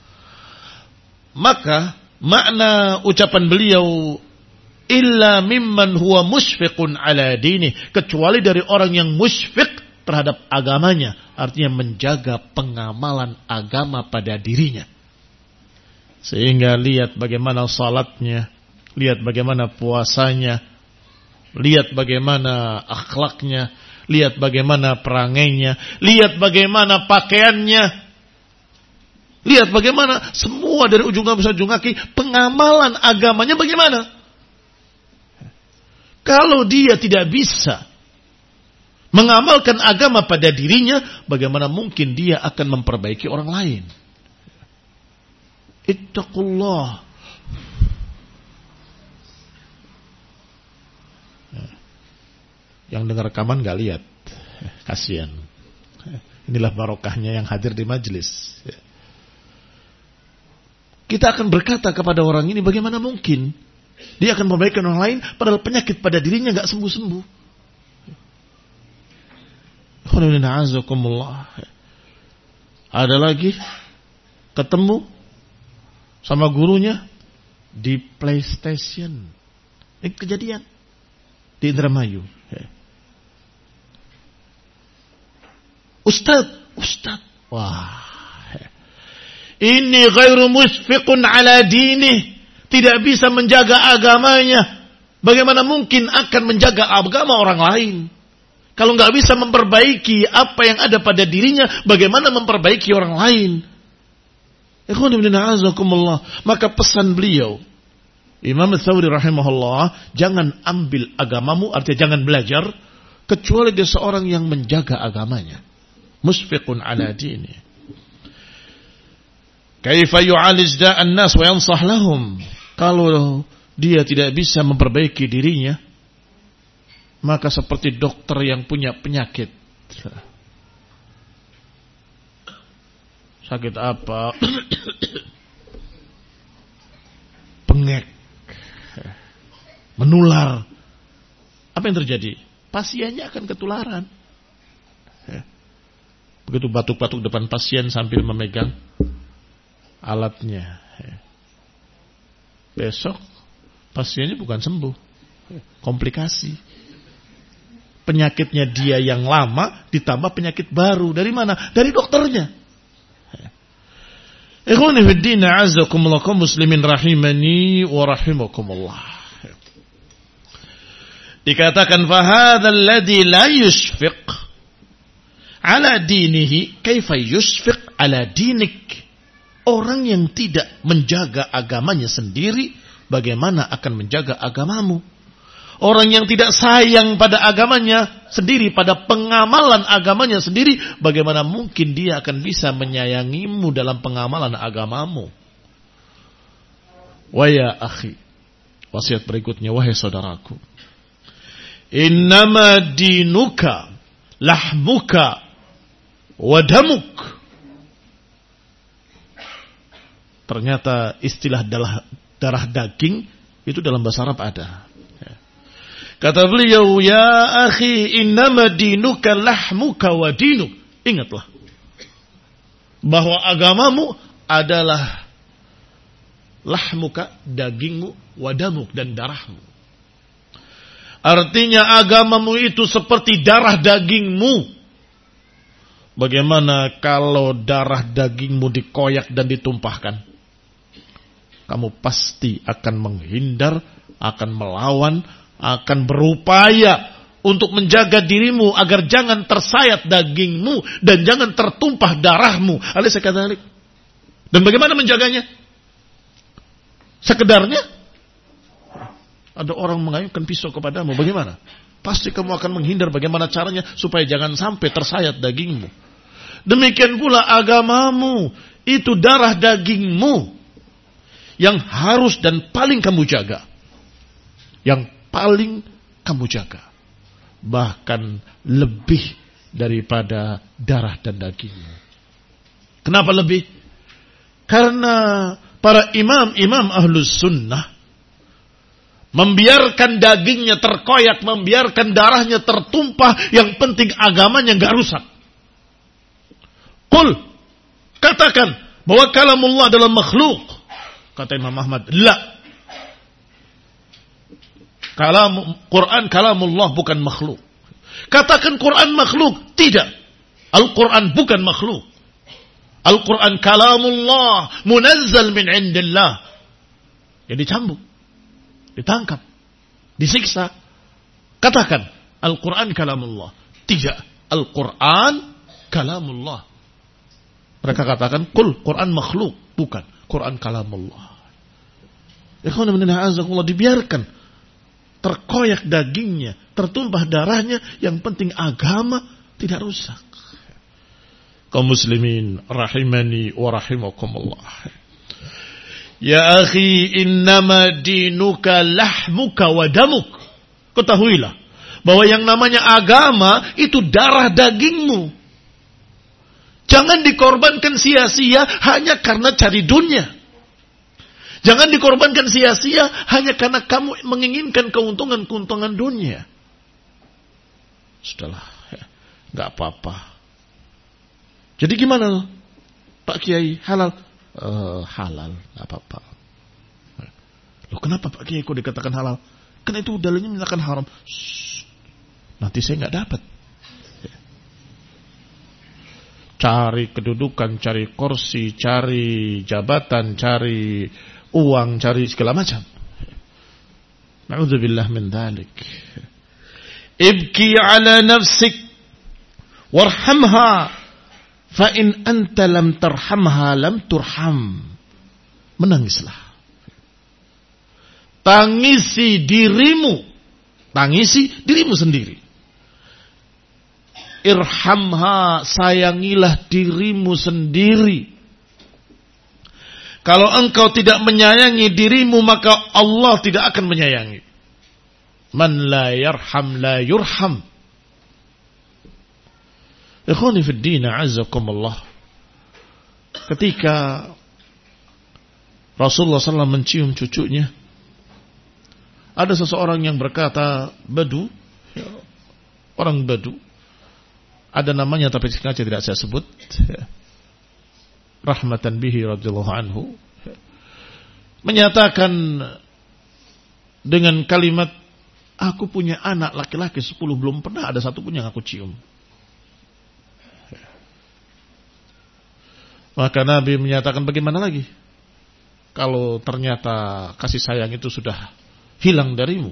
S1: Maka makna ucapan beliau, illa mimman huwa musyfiqun ala dini, kecuali dari orang yang musyfiq terhadap agamanya, artinya menjaga pengamalan agama pada dirinya. Sehingga lihat bagaimana salatnya, lihat bagaimana puasanya, lihat bagaimana akhlaknya, lihat bagaimana perangainya, lihat bagaimana pakaiannya, lihat bagaimana semua dari ujung sampai ujung kaki, pengamalan agamanya bagaimana. Kalau dia tidak bisa mengamalkan agama pada dirinya, bagaimana mungkin dia akan memperbaiki orang lain? Ittaqullah. Yang dengar rekaman gak lihat, kasihan. Inilah barokahnya yang hadir di majelis. Kita akan berkata kepada orang ini, bagaimana mungkin dia akan memperbaiki orang lain, padahal penyakit pada dirinya gak sembuh-sembuh. Ada lagi ketemu sama gurunya di PlayStation. Ini kejadian di Indramayu. Ustaz. Wah. Ini ghairu musfiqun ala dinih. Tidak bisa menjaga agamanya. Bagaimana mungkin akan menjaga agama orang lain? Kalau nggak bisa memperbaiki apa yang ada pada dirinya, bagaimana memperbaiki orang lain? Maka pesan beliau, Imam Ats-Tsauri rahimahullah, jangan ambil agamamu, artinya jangan belajar, kecuali dia seorang yang menjaga agamanya. Musfiqun ala dini. Kaifa yu'alij da'an nas wa yansah lahum. Kalau dia tidak bisa memperbaiki dirinya, maka seperti dokter yang punya penyakit. Sakit apa? Pengek. Menular. Apa yang terjadi? Pasiennya akan ketularan. Begitu batuk-batuk depan pasien sambil memegang alatnya. Besok pasiennya bukan sembuh. Komplikasi. Penyakitnya dia yang lama ditambah penyakit baru. Dari mana? Dari dokternya. Ikhwani fid din, a'azzakumullah, kaum muslimin rahimani wa rahimakumullah. Dikatakan fa hadzal ladzi la yushfiq ala dinihi kaifa yushfiq ala dinik. Orang yang tidak menjaga agamanya sendiri, bagaimana akan menjaga agamamu? Orang yang tidak sayang pada agamanya sendiri, pada pengamalan agamanya sendiri, bagaimana mungkin dia akan bisa menyayangimu dalam pengamalan agamamu? Wa ya akhi, wasiat berikutnya, wahai saudaraku, innama dinuka lahmuka wa damuk. Ternyata istilah darah daging itu dalam bahasa Arab ada. Kata beliau, ya akhi, innama dinuka lahmuka wa dinuk. Ingatlah bahwa agamamu adalah lahmuka, dagingmu, wa damuk, dan darahmu. Artinya agamamu itu seperti darah dagingmu. Bagaimana kalau darah dagingmu dikoyak dan ditumpahkan? Kamu pasti akan menghindar, akan melawan, akan berupaya untuk menjaga dirimu agar jangan tersayat dagingmu dan jangan tertumpah darahmu. Alaysa kadzalik? Dan bagaimana menjaganya? Sekedarnya ada orang mengayunkan pisau kepadamu, bagaimana? Pasti kamu akan menghindar. Bagaimana caranya supaya jangan sampai tersayat dagingmu. Demikian pula agamamu, itu darah dagingmu yang harus dan paling kamu jaga. Yang paling kamu jaga. Bahkan lebih daripada darah dan dagingmu. Kenapa lebih? Karena para imam-imam ahlus sunnah membiarkan dagingnya terkoyak, membiarkan darahnya tertumpah, yang penting agamanya enggak rusak. Qul, katakan bahwa kalamullah adalah makhluk. Kata Imam Ahmad, la. Quran kalamullah bukan makhluk. Katakan Quran makhluk, tidak. Al-Quran bukan makhluk. Al-Quran kalamullah munazzal min indillah. Jadi cambuk, ditangkap, disiksa. Katakan Al-Quran kalamullah. Tidak, Al-Quran kalamullah. Mereka katakan Quran makhluk, bukan. Quran kalamullah. Ikhwan fillah azakumullah, dibiarkan terkoyak dagingnya, tertumpah darahnya, yang penting agama tidak rusak. Kaum muslimin rahimani wa rahimakumullah. Ya akhi, innama dinuka lahmuka wa damuk. Ketahuilah bahwa yang namanya agama itu darah dagingmu. Jangan dikorbankan sia-sia hanya karena cari dunia. Jangan dikorbankan sia-sia hanya karena kamu menginginkan keuntungan dunia. Sudahlah, ya, gak apa-apa. Jadi gimana Pak Kiai? Halal? Halal, gak apa-apa. Loh, kenapa Pak Kiai kok dikatakan halal? Karena itu dalilnya menyatakan haram. Nanti saya gak dapat. Cari kedudukan, cari kursi, cari jabatan, cari uang, cari segala macam. Na'udzubillah min dzalik. Ibki ala nafsik warhamha fa in anta lam tarhamha lam turham. Menangislah. Tangisi dirimu. Tangisi dirimu sendiri. Irhamha, sayangilah dirimu sendiri. Kalau engkau tidak menyayangi dirimu, maka Allah tidak akan menyayangi. Man la yarham la yurham. Ikhwani fid din, a'azzakumullah. Ketika Rasulullah SAW mencium cucunya, ada seseorang yang berkata, Badu, orang Badu, ada namanya tapi sengaja tidak saya sebut, rahmatan bihi radhiyallahu anhu, menyatakan dengan kalimat, aku punya anak laki-laki 10, belum pernah ada satu pun yang aku cium. Maka Nabi menyatakan, bagaimana lagi kalau ternyata kasih sayang itu sudah hilang darimu?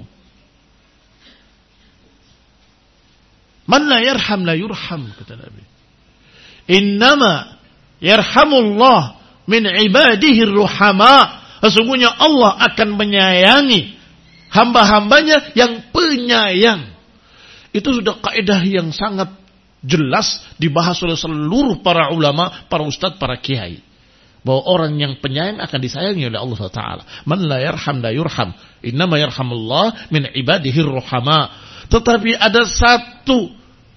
S1: Man la yarham la yurham, kata Nabi. Innama yarhamullah min ibadihi ruhama. Sesungguhnya Allah akan menyayangi hamba-hambanya yang penyayang. Itu sudah kaidah yang sangat jelas dibahas oleh seluruh para ulama, para ustadz, para kiai. Bahwa orang yang penyayang akan disayangi oleh Allah SWT. Man la yarham la yurham. Innama yarhamullah min ibadihi ruhama. Tetapi ada satu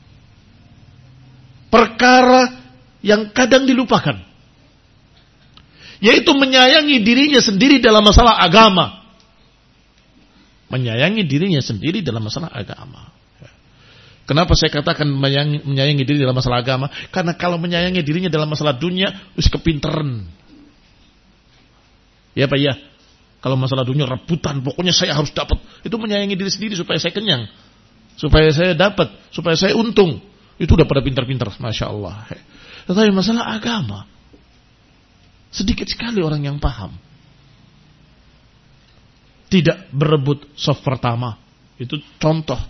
S1: perkara yang kadang dilupakan, yaitu menyayangi dirinya sendiri dalam masalah agama. Menyayangi dirinya sendiri dalam masalah agama. Kenapa saya katakan menyayangi diri dalam masalah agama? Karena kalau menyayangi dirinya dalam masalah dunia, wis kepinteran. Ya Pak ya. Kalau masalah dunia rebutan, pokoknya saya harus dapat. Itu menyayangi diri sendiri supaya saya kenyang, supaya saya dapat, supaya saya untung. Itu udah pada pintar-pintar, Masya Allah. Tetapi masalah agama, sedikit sekali orang yang paham. Tidak berebut saf pertama. Itu contoh.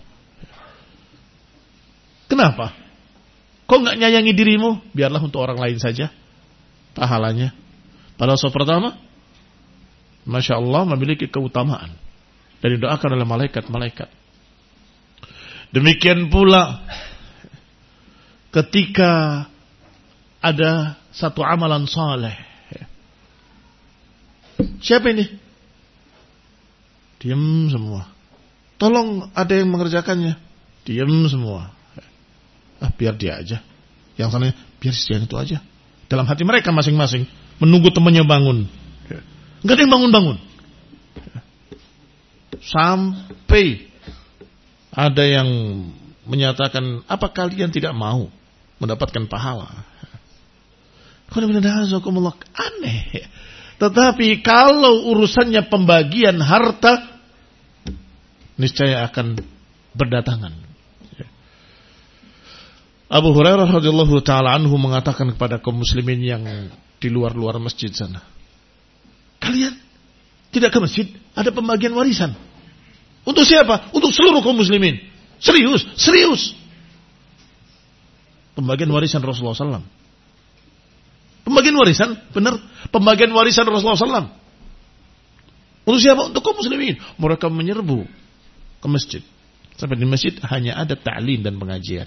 S1: Kenapa? Kok nggak nyayangi dirimu? Biarlah untuk orang lain saja pahalanya. Pada saf pertama, Masya Allah, memiliki keutamaan dan didoakan oleh malaikat-malaikat. Demikian pula ketika ada satu amalan saleh. Siapa ini? Diam semua. Tolong ada yang mengerjakannya. Diam semua. Biar dia aja. Yang sana biar si itu aja. Dalam hati mereka masing-masing menunggu temannya bangun. Enggak ada yang bangun-bangun. Sampai ada yang menyatakan, apa kalian tidak mau mendapatkan pahala? Aneh. Tetapi kalau urusannya pembagian harta, niscaya akan berdatangan. Abu Hurairah radhiyallahu taala anhu mengatakan kepada kaum muslimin yang di luar masjid sana, kalian tidak ke masjid, ada pembagian warisan. Untuk siapa? Untuk seluruh kaum muslimin. Serius. Pembagian warisan Rasulullah SAW. Pembagian warisan, benar. Pembagian warisan Rasulullah SAW. Untuk siapa? Untuk kaum muslimin. Mereka menyerbu ke masjid. Sampai di masjid hanya ada ta'lim dan pengajian.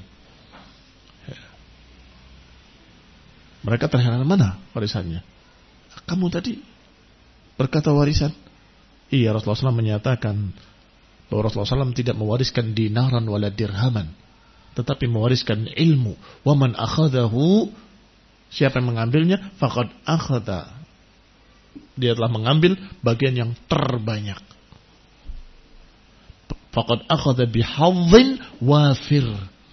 S1: Mereka terheran, mana warisannya? Kamu tadi berkata warisan. Iya, Rasulullah SAW menyatakan bahwa Rasulullah SAW tidak mewariskan dinaran wala dirhaman, tetapi mewariskan ilmu. Wa man akhadahu, siapa yang mengambilnya, faqad akhadha, dia telah mengambil bagian yang terbanyak. Faqad akhadha bihadhin wafir.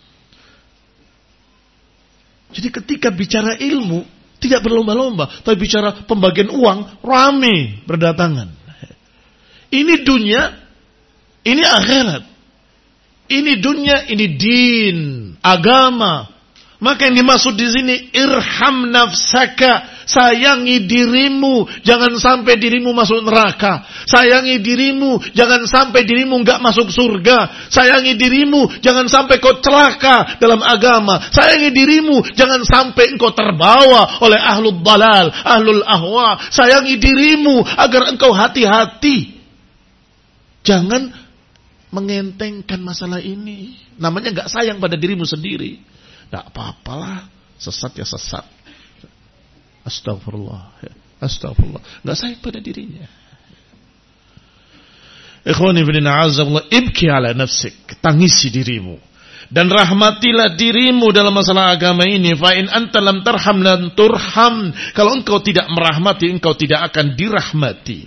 S1: Jadi ketika bicara ilmu tidak berlomba-lomba, tapi bicara pembagian uang rame berdatangan. Ini dunia, ini akhirat. Ini dunia, ini din, agama. Maka yang dimaksud di sini, irham nafsaka, sayangi dirimu, jangan sampai dirimu masuk neraka. Sayangi dirimu, jangan sampai dirimu enggak masuk surga. Sayangi dirimu, jangan sampai kau celaka dalam agama. Sayangi dirimu, jangan sampai engkau terbawa oleh ahlul dalal, ahlul ahwa. Sayangi dirimu agar engkau hati-hati. Jangan mengentengkan masalah ini. Namanya enggak sayang pada dirimu sendiri. Tak apa-apalah, sesat ya sesat. Astagfirullah. Enggak sayang pada dirinya. Ikhwani fillah, azzakallah, ibki ala nafsik, tangisi dirimu dan rahmatilah dirimu dalam masalah agama ini. Fa in anta lam tarham lan turham. Kalau engkau tidak merahmati, engkau tidak akan dirahmati.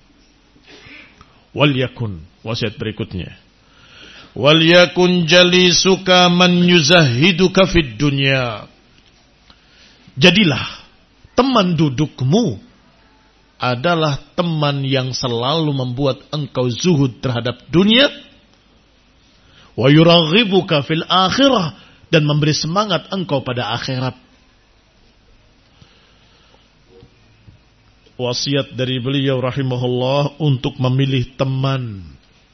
S1: Wal yakun, wasiat berikutnya. Wal yakun jalisuka man yuzahiduka fid dunya. Jadilah teman dudukmu adalah teman yang selalu membuat engkau zuhud terhadap dunia. Wa yuraghibuka fil akhirah, dan memberi semangat engkau pada akhirat. Wasiat dari beliau rahimahullah untuk memilih teman.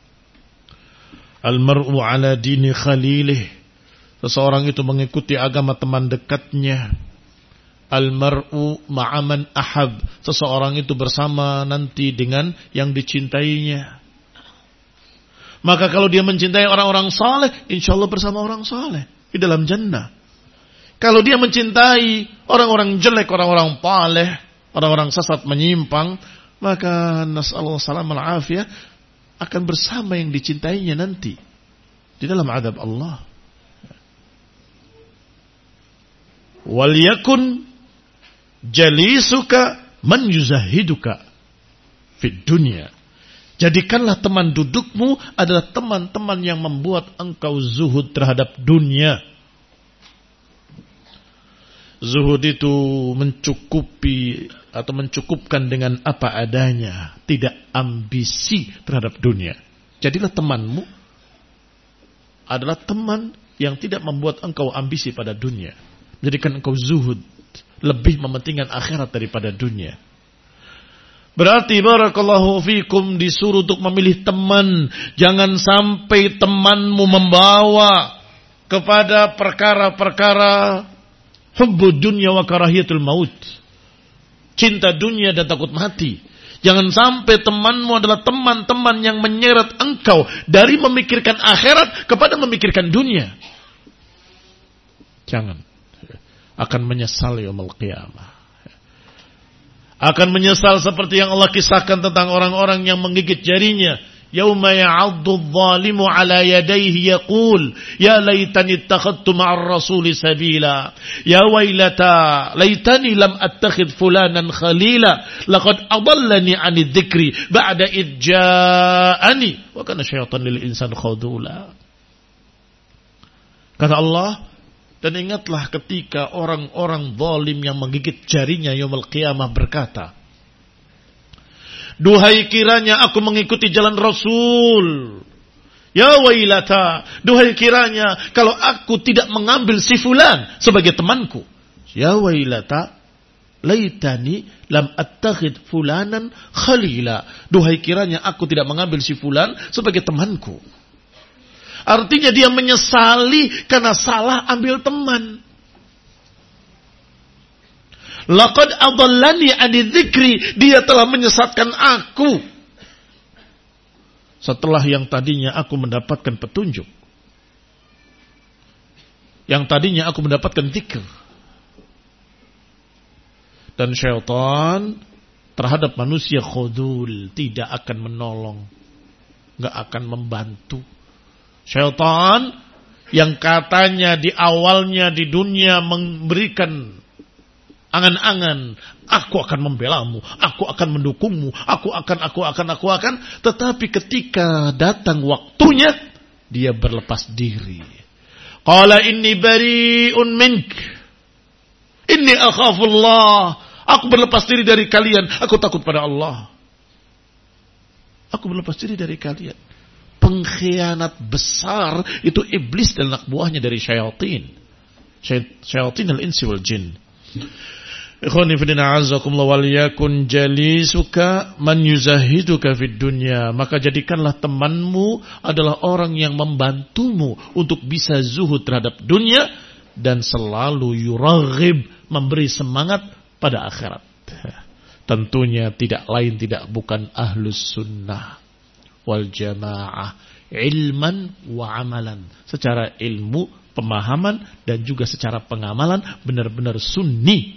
S1: Al-mar'u ala dini khalilih. Seseorang itu mengikuti agama teman dekatnya. Al-mar'u ma'aman ahab. Seseorang itu bersama nanti dengan yang dicintainya. Maka kalau dia mencintai orang-orang saleh, insyaallah bersama orang saleh di dalam jannah. Kalau dia mencintai orang-orang jelek, orang-orang paleh, orang-orang sesat menyimpang, maka nas'allahu salam al-afiyah, akan bersama yang dicintainya nanti di dalam azab Allah. Wal yakun jalisuka man yuzahiduka fid dunya. Jadikanlah teman dudukmu adalah teman-teman yang membuat engkau zuhud terhadap dunia. Zuhud itu mencukupi atau mencukupkan dengan apa adanya, tidak ambisi terhadap dunia. Jadilah temanmu adalah teman yang tidak membuat engkau ambisi pada dunia. Jadikan engkau zuhud, lebih mementingkan akhirat daripada dunia. Berarti barakallahu fikum disuruh untuk memilih teman. Jangan sampai temanmu membawa kepada perkara-perkara hubbud dunya wa karahiyatul maut. Cinta dunia dan takut mati. Jangan sampai temanmu adalah teman-teman yang menyeret engkau dari memikirkan akhirat kepada memikirkan dunia. Jangan. Akan menyesal yaumul qiyamah. Akan menyesal seperti yang Allah kisahkan tentang orang-orang yang menggigit jarinya. Yauma ya'addu adh-dhalimu 'ala yadayhi yaqul ya laitani ittakhadtu ma'ar rasuli sabila ya wailata laitani lam attakhidh fulanan khalila laqad adallani 'ani dzikri ba'da id ja'ani wa kana syaitanu lil insani khadula. Kata Allah, dan ingatlah ketika orang-orang zalim yang menggigit jarinya yaumul qiyamah berkata, duhai kiranya aku mengikuti jalan Rasul. Ya wailata, duhai kiranya kalau aku tidak mengambil si fulan sebagai temanku. Ya wailata, laitani lam attakhid fulanan khalila. Duhai kiranya aku tidak mengambil si fulan sebagai temanku. Artinya dia menyesali karena salah ambil teman. Laqad adallani 'ani dzikri, dia telah menyesatkan aku. Setelah yang tadinya aku mendapatkan petunjuk. Yang tadinya aku mendapatkan dzikir. Dan syaitan terhadap manusia khudul, tidak akan menolong, enggak akan membantu. Syaitan yang katanya di awalnya di dunia memberikan angan-angan, aku akan membelamu, aku akan mendukungmu, aku akan. Tetapi ketika datang waktunya, dia berlepas diri. Qala inni bari'un mink. Inni akhafullah. Aku berlepas diri dari kalian. Aku takut pada Allah. Aku berlepas diri dari kalian. Pengkhianat besar itu iblis dan anak buahnya dari syaitan. Syaitan al-insi wal jin. Ikhwani fillah azakumullah wal yakun jalisuka man yuzahiduka fid dunya. Maka jadikanlah temanmu adalah orang yang membantumu untuk bisa zuhud terhadap dunia dan selalu yuraghib, memberi semangat pada akhirat. Tentunya tidak lain tidak bukan ahlus sunnah wal jamaah, ilman wa amalan. Secara ilmu, pemahaman dan juga secara pengamalan benar-benar sunni.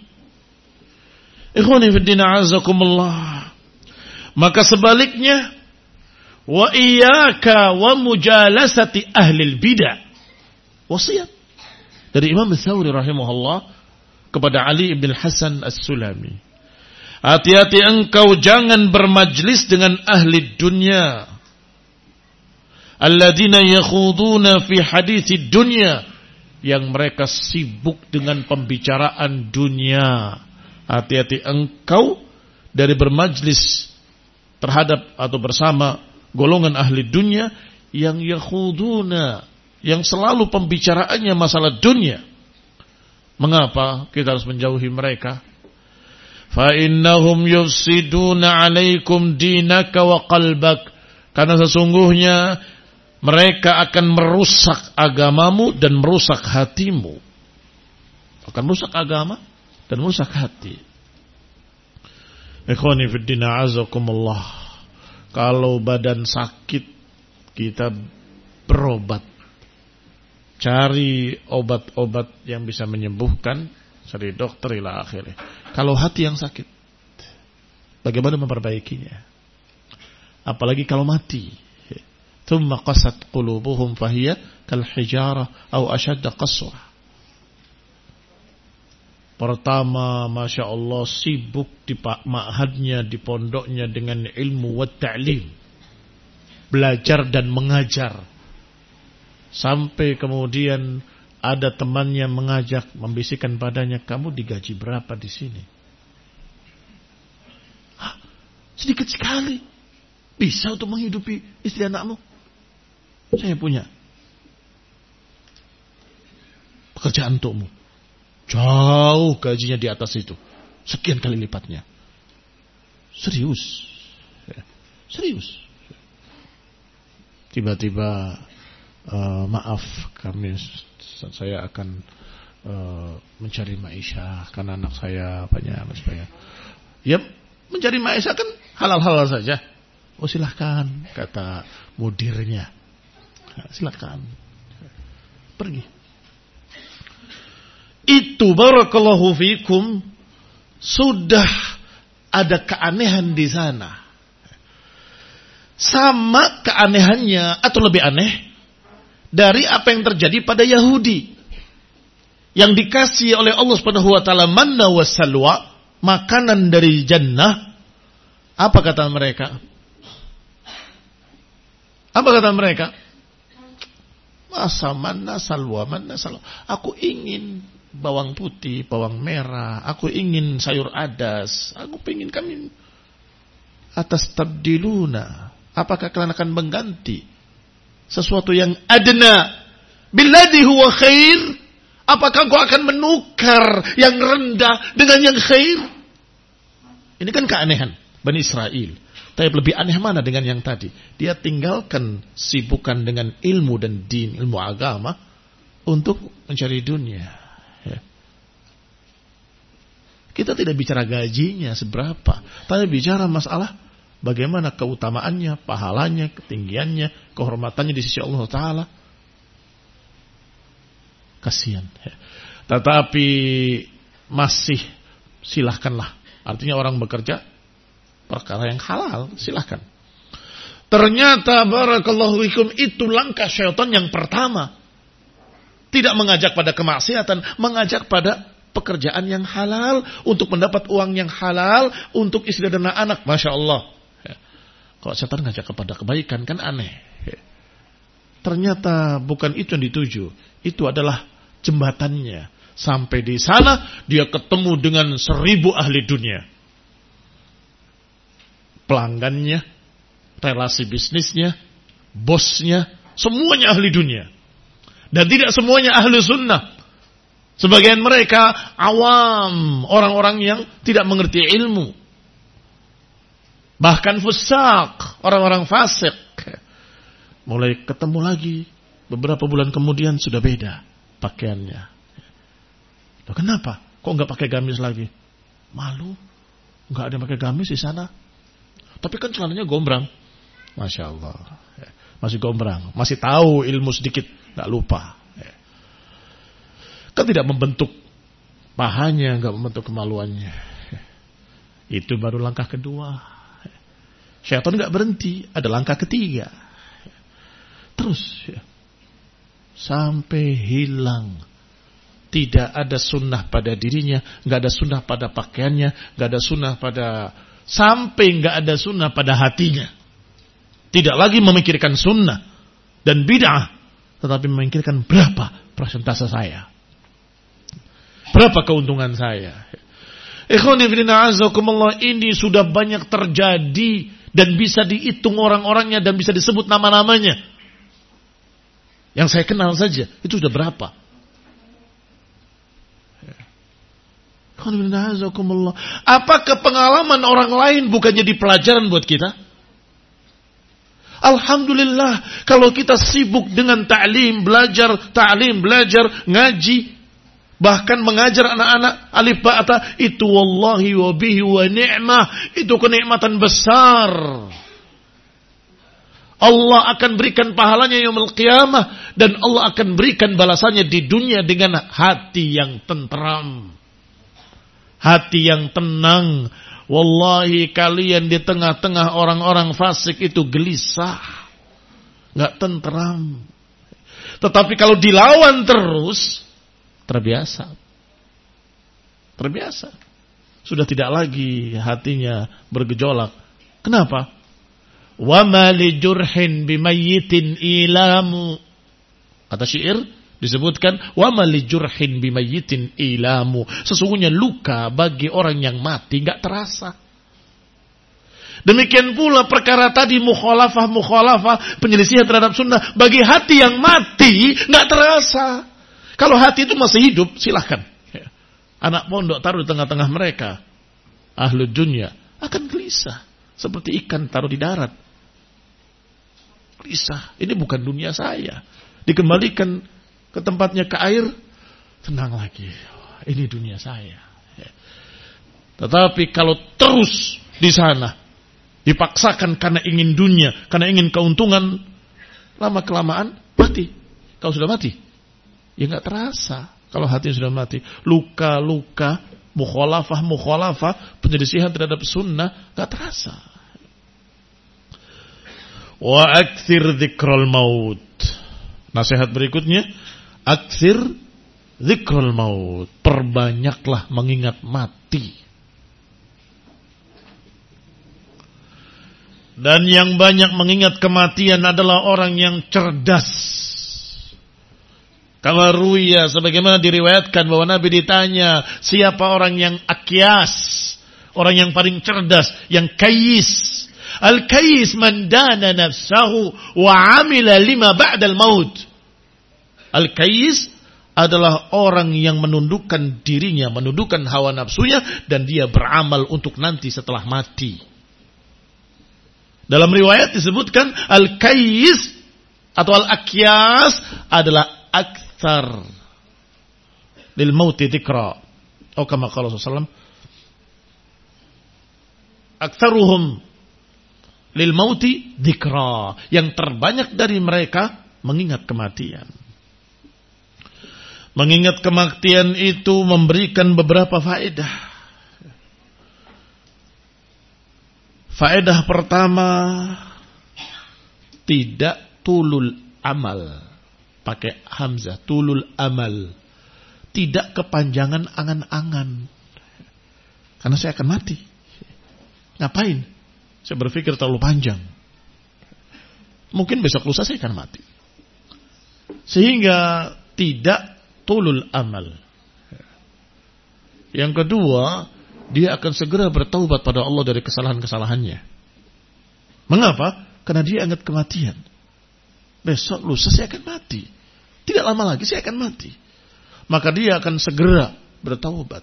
S1: Ikhwani fiddin a'azakumullah. Maka sebaliknya, wa iyyaka wa mujalasati ahlil bidah. Wasiat dari Imam Tsawri rahimahullah kepada Ali ibn Hasan As-Sulami. Hati-hati engkau jangan bermajlis dengan ahli dunia. Alladzina yakhuduna fi haditsid dunya, yang mereka sibuk dengan pembicaraan dunia. Hati-hati engkau dari bermajlis terhadap atau bersama golongan ahli dunia yang yakhuduna, yang selalu pembicaraannya masalah dunia. Mengapa kita harus menjauhi mereka? Fa innahum yufsiduna 'alaikum dinaka wa qalbak. Karena sesungguhnya mereka akan merusak agamamu dan merusak hatimu. Akan merusak agama dan merusak hati. Ikhwani fiddin a'azakumullah. Kalau badan sakit, kita berobat. Cari obat-obat yang bisa menyembuhkan, cari dokter ila akhirnya. Kalau hati yang sakit, bagaimana memperbaikinya? Apalagi kalau mati. Thumma qasat qulubuhum fahiya kal hijarah atau ashadda qaswah. Pertama, Masya Allah, sibuk di ma'hadnya, di pondoknya dengan ilmu wa ta'lim. Belajar dan mengajar. Sampai kemudian ada temannya mengajak, membisikkan padanya, kamu digaji berapa di sini? Hah, sedikit sekali. Bisa untuk menghidupi istri anakmu? Saya punya pekerjaan untukmu. Jauh gajinya di atas itu. Sekian kali lipatnya. Serius. Serius. Tiba-tiba maaf, saya akan mencari maisha karena anak saya banyak. Ya, mencari maisha kan halal-halal saja. Oh silahkan, kata mudirnya. Silahkan, pergi. Itu barakallahu fikum, sudah ada keanehan di sana. Sama keanehannya atau lebih aneh dari apa yang terjadi pada Yahudi yang dikasih oleh Allah Subhanahu wa taala manna wassalwa, makanan dari jannah. Apa kata mereka? Apa kata mereka? Masa manna salwa. Aku ingin bawang putih, bawang merah, aku ingin sayur adas, aku ingin kami atas tabdiluna. Apakah kalian akan mengganti sesuatu yang adna billadhi huwa khair? Apakah kau akan menukar yang rendah dengan yang khair? Ini kan keanehan Bani Israel. Tapi lebih aneh mana dengan yang tadi? Dia tinggalkan sibukan dengan ilmu dan din, ilmu agama untuk mencari dunia. Ya. Kita tidak bicara gajinya seberapa, tapi bicara masalah bagaimana keutamaannya, pahalanya, ketinggiannya, kehormatannya di sisi Allah Ta'ala. Kasihan. Ya. Tetapi masih silahkanlah. Artinya orang bekerja perkara yang halal, silahkan. Ternyata barakallahu fikum itu langkah syaitan yang pertama. Tidak mengajak pada kemaksiatan, mengajak pada pekerjaan yang halal untuk mendapat uang yang halal untuk istri dan anak. Masya Allah. Ya. Kalau syaitan ngajak kepada kebaikan kan aneh. Ya. Ternyata bukan itu yang dituju. Itu adalah jembatannya. Sampai di sana dia ketemu dengan 1000 ahli dunia. Pelanggannya, relasi bisnisnya, bosnya, semuanya ahli dunia. Dan tidak semuanya ahli sunnah. Sebagian mereka awam, orang-orang yang tidak mengerti ilmu. Bahkan fusak, orang-orang fasik. Mulai ketemu lagi, beberapa bulan kemudian sudah beda pakaiannya. Loh, kenapa? Kok nggak pakai gamis lagi? Malu, nggak ada yang pakai gamis di sana. Tapi kan celananya gombrang. Masya Allah. Masih gombrang. Masih tahu ilmu sedikit. Gak lupa. Kan tidak membentuk pahanya. Gak membentuk kemaluannya. Itu baru langkah kedua. Syaitan gak berhenti. Ada langkah ketiga. Terus. Sampai hilang. Tidak ada sunnah pada dirinya. Gak ada sunnah pada pakaiannya. Gak ada sunnah pada... Sampai nggak ada sunnah pada hatinya. Tidak lagi memikirkan sunnah dan bid'ah, tetapi memikirkan berapa persentase saya, berapa keuntungan saya. Ikhwani fillah azakumullah, ini sudah banyak terjadi dan bisa dihitung orang-orangnya dan bisa disebut nama-namanya. Yang saya kenal saja itu sudah berapa. Apakah pengalaman orang lain bukan jadi pelajaran buat kita? Alhamdulillah, kalau kita sibuk dengan ta'lim, belajar, ngaji, bahkan mengajar anak-anak alif ba ta, itu wallahi wa bihi wa ni'mah, itu kenikmatan besar. Allah akan berikan pahalanya yaumul qiyamah dan Allah akan berikan balasannya di dunia dengan hati yang tentram. Hati yang tenang. Wallahi kalian di tengah-tengah orang-orang fasik itu gelisah. Gak tentram. Tetapi kalau dilawan terus, terbiasa. Sudah tidak lagi hatinya bergejolak. Kenapa? Wa ma li jurhin bimayyitin ilamu. Kata syair, Disebutkan wa malijurhin bimayyitin ilamu. Sesungguhnya luka bagi orang yang mati enggak terasa. Demikian pula perkara tadi mukhalafah, penyelisihan terhadap sunnah bagi hati yang mati enggak terasa. Kalau hati itu masih hidup, silakan. Anak pondok taruh di tengah-tengah mereka, ahlud dunya akan gelisah seperti ikan taruh di darat. Gelisah, ini bukan dunia saya. Dikembalikan ke tempatnya, ke air, tenang lagi. Ini dunia saya. Tetapi kalau terus di sana dipaksakan karena ingin dunia, karena ingin keuntungan, lama kelamaan mati. Kalau sudah mati, ya nggak terasa. Kalau hati sudah mati, luka-luka, mukhalafah, penyelisihan terhadap sunnah nggak terasa. Wa aktsir dzikrul maut. Nasihat berikutnya, aktsir dzikrul maut. Perbanyaklah mengingat mati. Dan yang banyak mengingat kematian adalah orang yang cerdas. Kama ruya, sebagaimana diriwayatkan bahwa Nabi ditanya, siapa orang yang akyas, orang yang paling cerdas, yang kayis. Al-kayis man dana nafsahu wa amila lima ba'dal maut. Al-kayis adalah orang yang menundukkan dirinya, menundukkan hawa nafsunya, dan dia beramal untuk nanti setelah mati. Dalam riwayat disebutkan al-kayis atau al-akyas adalah aktsar lil mauti dzikra. Atau kama qala sallallahu aktsaruhum lil mauti dzikra. Yang terbanyak dari mereka mengingat kematian. Mengingat kematian itu memberikan beberapa faedah. Faedah pertama, tidak tulul amal. Pakai hamzah, tulul amal. Tidak kepanjangan angan-angan. Karena saya akan mati. Ngapain? Saya berpikir terlalu panjang. Mungkin besok lusa saya akan mati. Sehingga tidak tulul amal. Yang kedua, dia akan segera bertaubat pada Allah dari kesalahan-kesalahannya. Mengapa? Karena dia ingat kematian. Besok lusa saya akan mati. Tidak lama lagi saya akan mati. Maka dia akan segera bertaubat.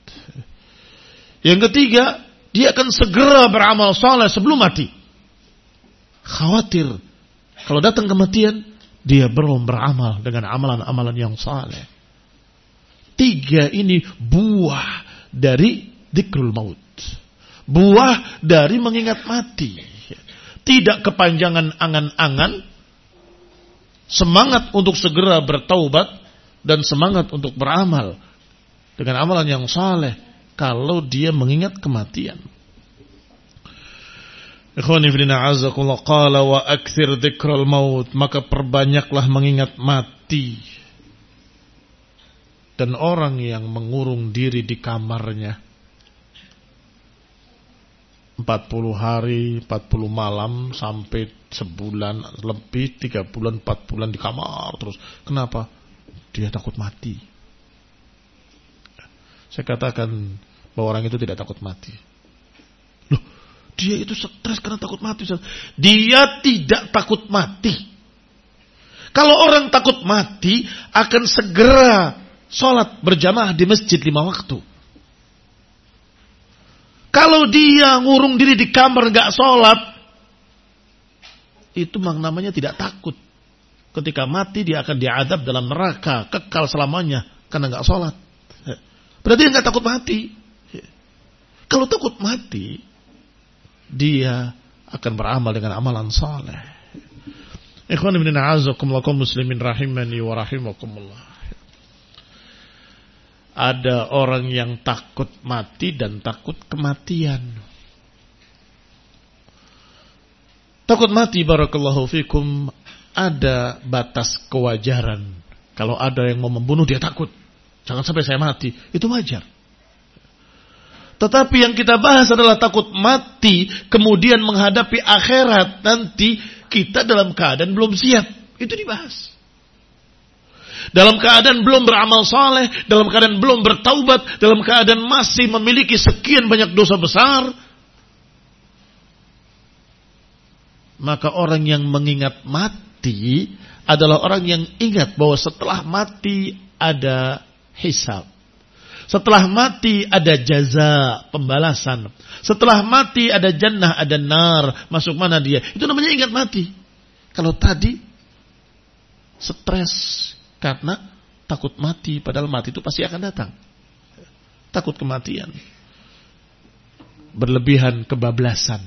S1: Yang ketiga, dia akan segera beramal saleh sebelum mati. Khawatir kalau datang kematian, dia belum beramal dengan amalan-amalan yang saleh. Tiga ini buah dari dzikrul maut. Buah dari mengingat mati. Tidak kepanjangan angan-angan, semangat untuk segera bertaubat, dan semangat untuk beramal dengan amalan yang saleh kalau dia mengingat kematian. Ikhwani fillah azakumullah, qala wa aktsir dzikrul maut, maka perbanyaklah mengingat mati. Dan orang yang mengurung diri di kamarnya 40 hari, 40 malam, sampai sebulan lebih, 3 bulan, 4 bulan di kamar terus. Kenapa? Dia takut mati. Saya katakan bahwa orang itu tidak takut mati. Loh, dia itu stres karena takut mati. Dia tidak takut mati. Kalau orang takut mati, akan segera sholat berjamaah di masjid 5 waktu. Kalau dia ngurung diri di kamar gak sholat, itu namanya tidak takut. Ketika mati dia akan diazab dalam neraka, kekal selamanya karena gak sholat. Berarti dia gak takut mati. Kalau takut mati, dia akan beramal dengan amalan saleh. Ikhwan ibn a'azakumullah muslimin rahimani wa rahimakumullah. Ada orang yang takut mati dan takut kematian. Takut mati, barakallahu fikum, ada batas kewajaran. Kalau ada yang mau membunuh, dia takut. Jangan sampai saya mati. Itu wajar. Tetapi yang kita bahas adalah takut mati, kemudian menghadapi akhirat. Nanti kita dalam keadaan belum siap. Itu dibahas. dalam keadaan belum beramal saleh, dalam keadaan belum bertaubat, dalam keadaan masih memiliki sekian banyak dosa besar, maka orang yang mengingat mati adalah orang yang ingat bahwa setelah mati ada hisab. Setelah mati ada jaza, pembalasan. Setelah mati ada jannah, ada nar, masuk mana dia. Itu namanya ingat mati. Kalau tadi stres karena takut mati, padahal mati itu pasti akan datang. Takut kematian. Berlebihan kebablasan.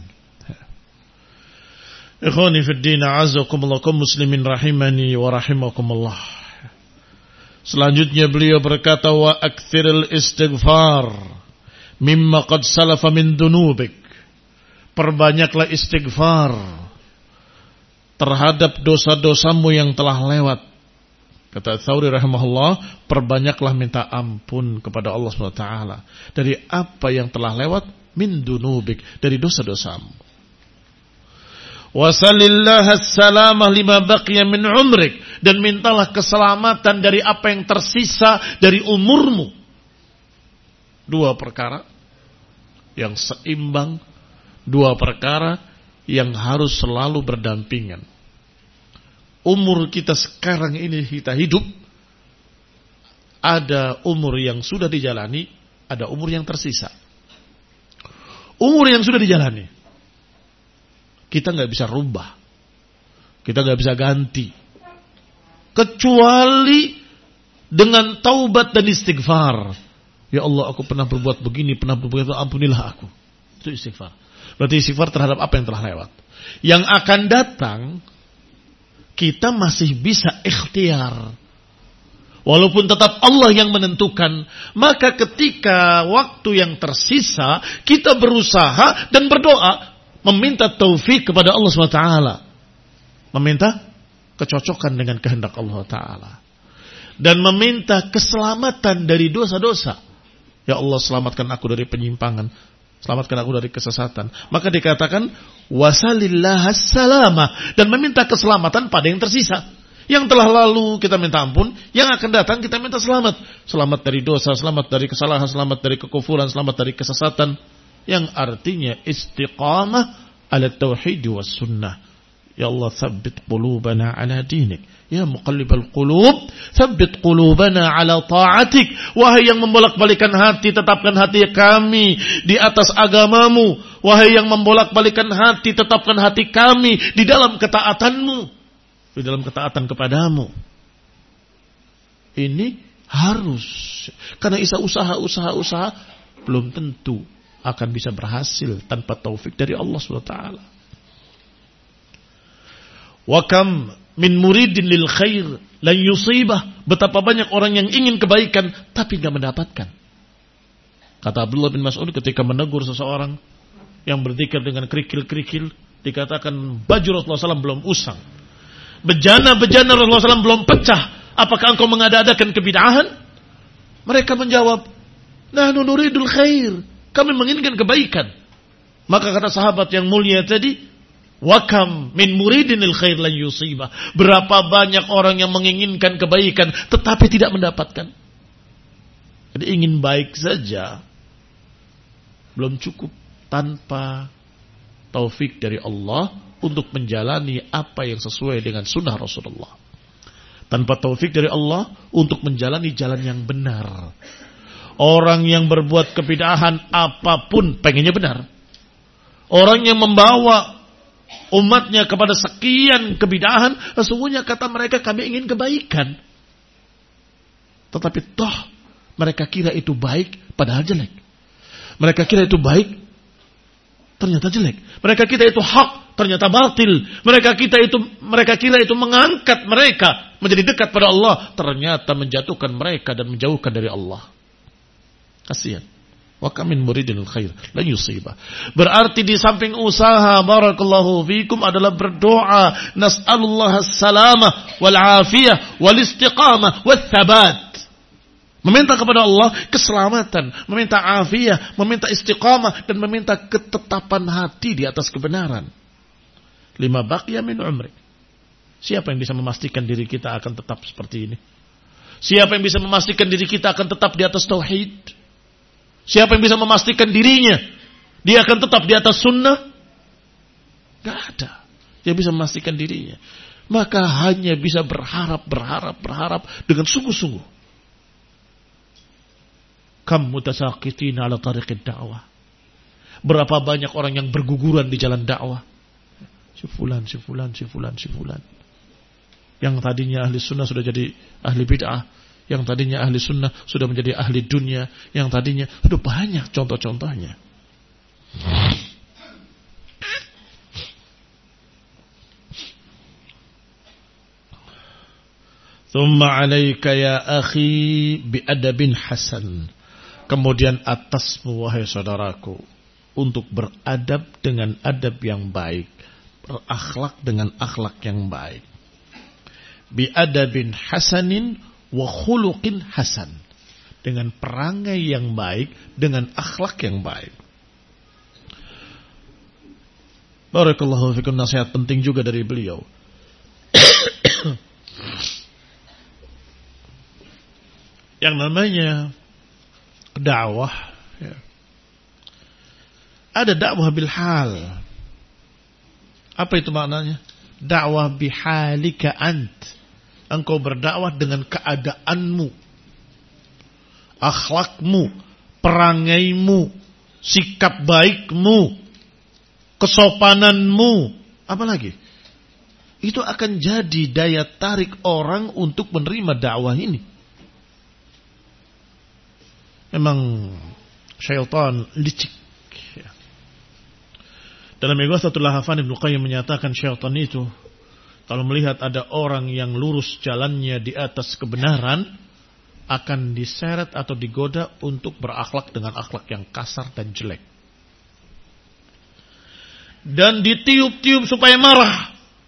S1: Ikhwani fid din, a'azzakumullah, kaum muslimin rahimani wa rahimakumullah. Selanjutnya beliau berkata, wa akthiril istighfar mimma qad salafa min dunubik. Perbanyaklah istighfar terhadap dosa-dosamu yang telah lewat. Kata Tsauri rahimahullah, perbanyaklah minta ampun kepada Allah SWT dari apa yang telah lewat, min dunubik, dari dosa-dosamu. Wasalillah as-salamah lima baqiya min umrik, dan mintalah keselamatan dari apa yang tersisa dari umurmu. Dua perkara yang seimbang, dua perkara yang harus selalu berdampingan. Umur kita sekarang ini kita hidup, ada umur yang sudah dijalani, ada umur yang tersisa. Umur yang sudah dijalani kita nggak bisa rubah, kita nggak bisa ganti, kecuali dengan taubat dan istighfar. Ya Allah, aku pernah berbuat begini, pernah berbuat itu, ampunilah aku. Itu istighfar. Berarti istighfar terhadap apa yang telah lewat. Yang akan datang, kita masih bisa ikhtiar. Walaupun tetap Allah yang menentukan, maka ketika waktu yang tersisa, kita berusaha dan berdoa, meminta taufik kepada Allah SWT, meminta kecocokan dengan kehendak Allah Ta'ala, dan meminta keselamatan dari dosa-dosa. Ya Allah, selamatkan aku dari penyimpangan, selamatkan aku dari kesesatan. Maka dikatakan wasalillah as-salamah, dan meminta keselamatan pada yang tersisa. Yang telah lalu kita minta ampun, yang akan datang kita minta selamat. Selamat dari dosa, selamat dari kesalahan, selamat dari kekufuran, selamat dari kesesatan. Yang artinya istiqamah ala tauhid was sunnah. Ya Allah, tsabbit qulubana ala dinik. Ya muqallibal qulub, tsabbit qulubana ala ta'atik. Wahai yang membolak-balikan hati, tetapkan hati kami di atas agamamu. Wahai yang membolak-balikan hati, tetapkan hati kami di dalam ketaatanmu, di dalam ketaatan kepadamu. Ini harus, karena usaha belum tentu akan bisa berhasil tanpa taufik dari Allah SWT. Wa kam min muridin lil khair lan yusibah. Betapa banyak orang yang ingin kebaikan tapi tidak mendapatkan. Kata Abdullah bin Mas'ud ketika menegur seseorang yang berzikir dengan kerikil-kerikil, dikatakan baju Rasulullah SAW belum usang, bejana-bejana Rasulullah SAW belum pecah, apakah engkau mengada-adakan kebid'ahan? Mereka menjawab, nahnu nuridul khair, kami menginginkan kebaikan. Maka kata sahabat yang mulia tadi, wakam min muridinil khair lan yusibah. Berapa banyak orang yang menginginkan kebaikan tetapi tidak mendapatkan. Jadi ingin baik saja belum cukup tanpa taufik dari Allah untuk menjalani apa yang sesuai dengan sunnah Rasulullah. Tanpa taufik dari Allah untuk menjalani jalan yang benar. Orang yang berbuat kebid'ahan apapun pengennya benar. Orang yang membawa umatnya kepada sekian kebid'ahan, sesungguhnya kata mereka kami ingin kebaikan. Tetapi toh mereka kira itu baik padahal jelek. Mereka kira itu baik ternyata jelek. Mereka kira itu hak ternyata batil. Mereka kira itu mengangkat mereka menjadi dekat pada Allah, ternyata menjatuhkan mereka dan menjauhkan dari Allah. Kasihan. Wa kam min muridil khair la yusibah. Berarti di samping usaha barakallahu fikum adalah berdoa, nas'alullah as-salamah wal afiyah wal istiqamah wat thabat. Meminta kepada Allah keselamatan, meminta afiyah, meminta istiqamah, dan meminta ketetapan hati di atas kebenaran. Lima baqiya min umrik. Siapa yang bisa memastikan diri kita akan tetap seperti ini? Siapa yang bisa memastikan diri kita akan tetap di atas tauhid? Siapa yang bisa memastikan dirinya dia akan tetap di atas sunnah? Gak ada yang bisa memastikan dirinya. Maka hanya bisa berharap dengan sungguh-sungguh. Kam mutasaqitin ala tariqid da'wah. Berapa banyak orang yang berguguran di jalan dakwah. Si fulan. Yang tadinya ahli sunnah sudah jadi ahli bid'ah. Yang tadinya ahli sunnah sudah menjadi ahli dunia. Yang tadinya sudah banyak contoh-contohnya. Thumma alaika ya akhi bi'adabin hasan. Kemudian atasmu wahai saudaraku untuk beradab dengan adab yang baik, berakhlak dengan akhlak yang baik. Bi'adabin hasanin wa khuluqin hasan. Dengan perangai yang baik, dengan akhlak yang baik. Barakallahu fikum, nasihat penting juga dari beliau. Yang namanya dakwah, ya. Ada dakwah bil hal. Apa itu maknanya? Dakwah bihalika ant. Engkau berdakwah dengan keadaanmu, akhlakmu, perangaimu, sikap baikmu, kesopananmu, apalagi itu akan jadi daya tarik orang untuk menerima dakwah ini. Memang syaitan licik. Dalam Ighathatul Lahafan Ibnu Qayyim menyatakan syaitan itu kalau melihat ada orang yang lurus jalannya di atas kebenaran akan diseret atau digoda untuk berakhlak dengan akhlak yang kasar dan jelek. Dan ditiup-tiup supaya marah.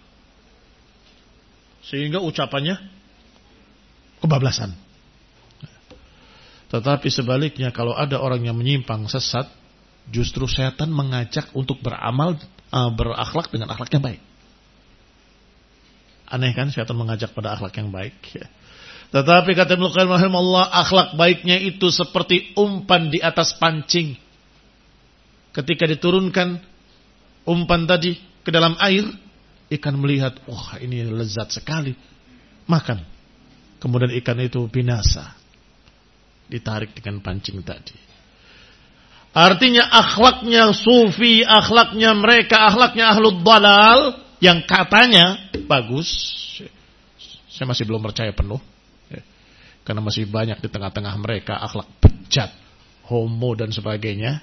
S1: Sehingga ucapannya kebablasan. Tetapi sebaliknya kalau ada orang yang menyimpang sesat, justru setan mengajak untuk beramal, berakhlak dengan akhlak yang baik. Aneh kan, setan mengajak pada akhlak yang baik. Tetapi kata Ibnu Qayyim rahimahullah, akhlak baiknya itu seperti umpan di atas pancing. Ketika diturunkan umpan tadi ke dalam air, ikan melihat, wah ini lezat sekali, makan. Kemudian ikan itu binasa, ditarik dengan pancing tadi. Artinya akhlaknya sufi, akhlaknya mereka, akhlaknya ahlul dalal yang katanya bagus. Saya masih belum percaya penuh. Karena masih banyak di tengah-tengah mereka akhlak bejat, homo dan sebagainya.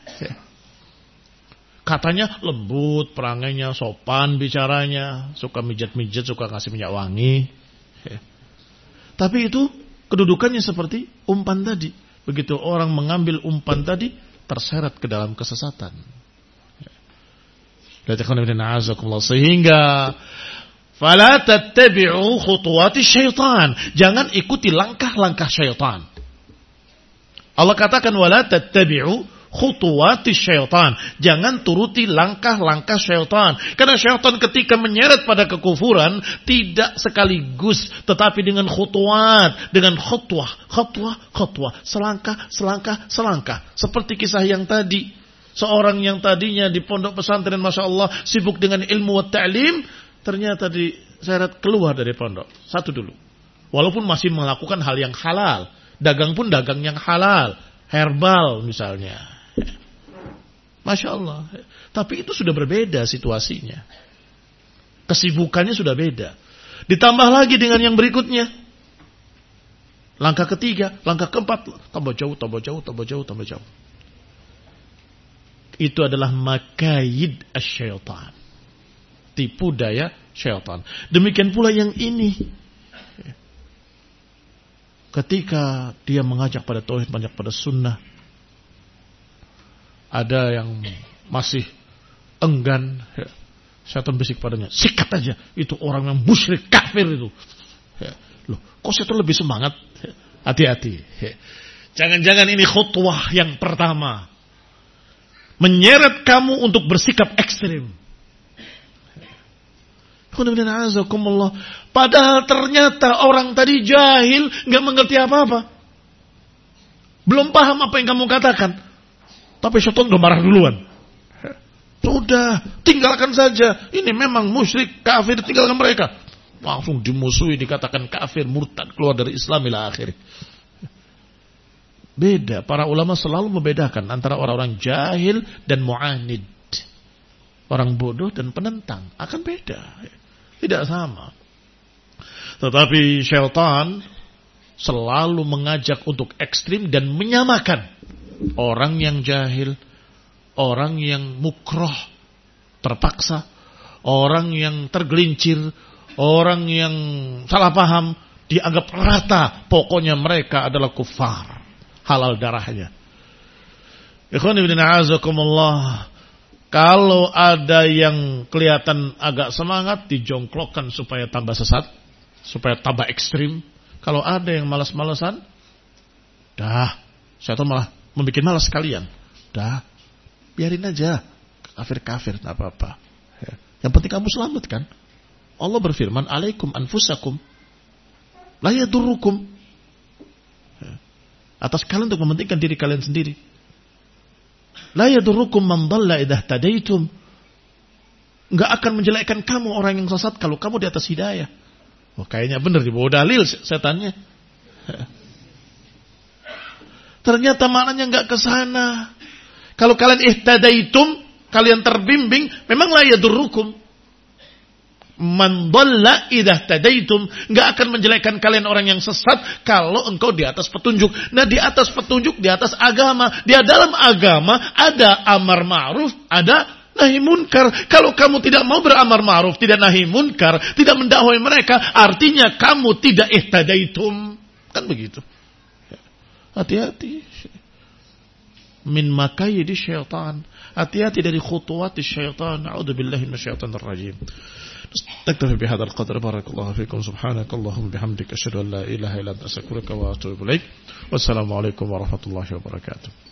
S1: Katanya lembut, perangainya sopan, bicaranya, suka mijat-mijat, suka ngasih minyak wangi. Tapi itu kedudukannya seperti umpan tadi. Begitu orang mengambil umpan tadi, terseret ke dalam kesesatan. Sehingga fala tattabi'u khutuwati syaitan. Jangan ikuti langkah-langkah syaitan. Allah katakan wala tattabi'u khutuwati syaitan. Jangan turuti langkah-langkah syaitan. Karena syaitan ketika menyeret pada kekufuran tidak sekaligus, tetapi dengan khutuwat, dengan khutwah, selangkah. Seperti kisah yang tadi. Seorang yang tadinya di pondok pesantren, Masya Allah, sibuk dengan ilmu wa ta'lim, ternyata diseret keluar dari pondok. Satu dulu. Walaupun masih melakukan hal yang halal. Dagang pun dagang yang halal. Herbal misalnya. Masya Allah. Tapi itu sudah berbeda situasinya. Kesibukannya sudah beda. Ditambah lagi dengan yang berikutnya. Langkah ketiga, langkah keempat. Tambah jauh. Itu adalah makayid asyaitan. Tipu daya syaitan. Demikian pula yang ini. Ketika dia mengajak pada tauhid, mengajak pada sunnah, ada yang masih enggan, syaitan bisik padanya, sikat aja, itu orang yang musyrik, kafir itu. Loh, kok syaitan lebih semangat? Hati-hati. Jangan-jangan ini khutwah yang pertama, menyeret kamu untuk bersikap ekstrim. Padahal ternyata orang tadi jahil, nggak mengerti apa-apa. Belum paham apa yang kamu katakan. Tapi syaitan udah marah duluan. Sudah, tinggalkan saja. Ini memang musyrik, kafir, tinggalkan mereka. Langsung dimusuhi, dikatakan kafir, murtad, keluar dari Islam ila akhir. Beda, para ulama selalu membedakan antara orang-orang jahil dan mu'anid. Orang bodoh dan penentang akan beda. Tidak sama. Tetapi syaitan selalu mengajak untuk ekstrim dan menyamakan orang yang jahil, orang yang mukroh, terpaksa, orang yang tergelincir, orang yang salah paham, dianggap rata. Pokoknya mereka adalah kufar, halal darahnya. Ikhwan ibn a'azakumullah, kalau ada yang kelihatan agak semangat, dijongklokkan supaya tambah sesat, supaya tambah ekstrim. Kalau ada yang malas-malasan, syaitan malah membuat malas kalian. Biarin aja, kafir-kafir, tak apa-apa. Yang penting kamu selamat kan. Allah berfirman, alaikum anfusakum, la yadurrukum. Atas kalian untuk mementingkan diri kalian sendiri. La yadurrukum man dhalla idza tadaitum. Enggak akan menjelekkan kamu orang yang sesat kalau kamu di atas hidayah. Oh, kayaknya benar dibawa dalil setannya. Ternyata maknanya enggak ke sana. Kalau kalian ihtadaitum, kalian terbimbing, memang la yadurrukum man dhalla idza tadaitum, enggak akan menjelekkan kalian orang yang sesat kalau engkau di atas petunjuk. Nah, di atas petunjuk, di atas agama. Di dalam agama ada amar ma'ruf, ada nahi munkar. Kalau kamu tidak mau beramar ma'ruf, tidak nahi munkar, tidak mendakwai mereka, artinya kamu tidak ihtadaitum. Kan begitu. Hati-hati. Min makayidi syaitan. Hati-hati dari khutuwati syaitan. A'udzubillahi minasyaitonir rajim. نكتفي بهذا القدر. بارك الله فيكم. سبحانك اللهم بحمدك أشهد أن لا إله إلا أنت أستغفرك وأتوب إليك. والسلام عليكم ورحمة الله وبركاته.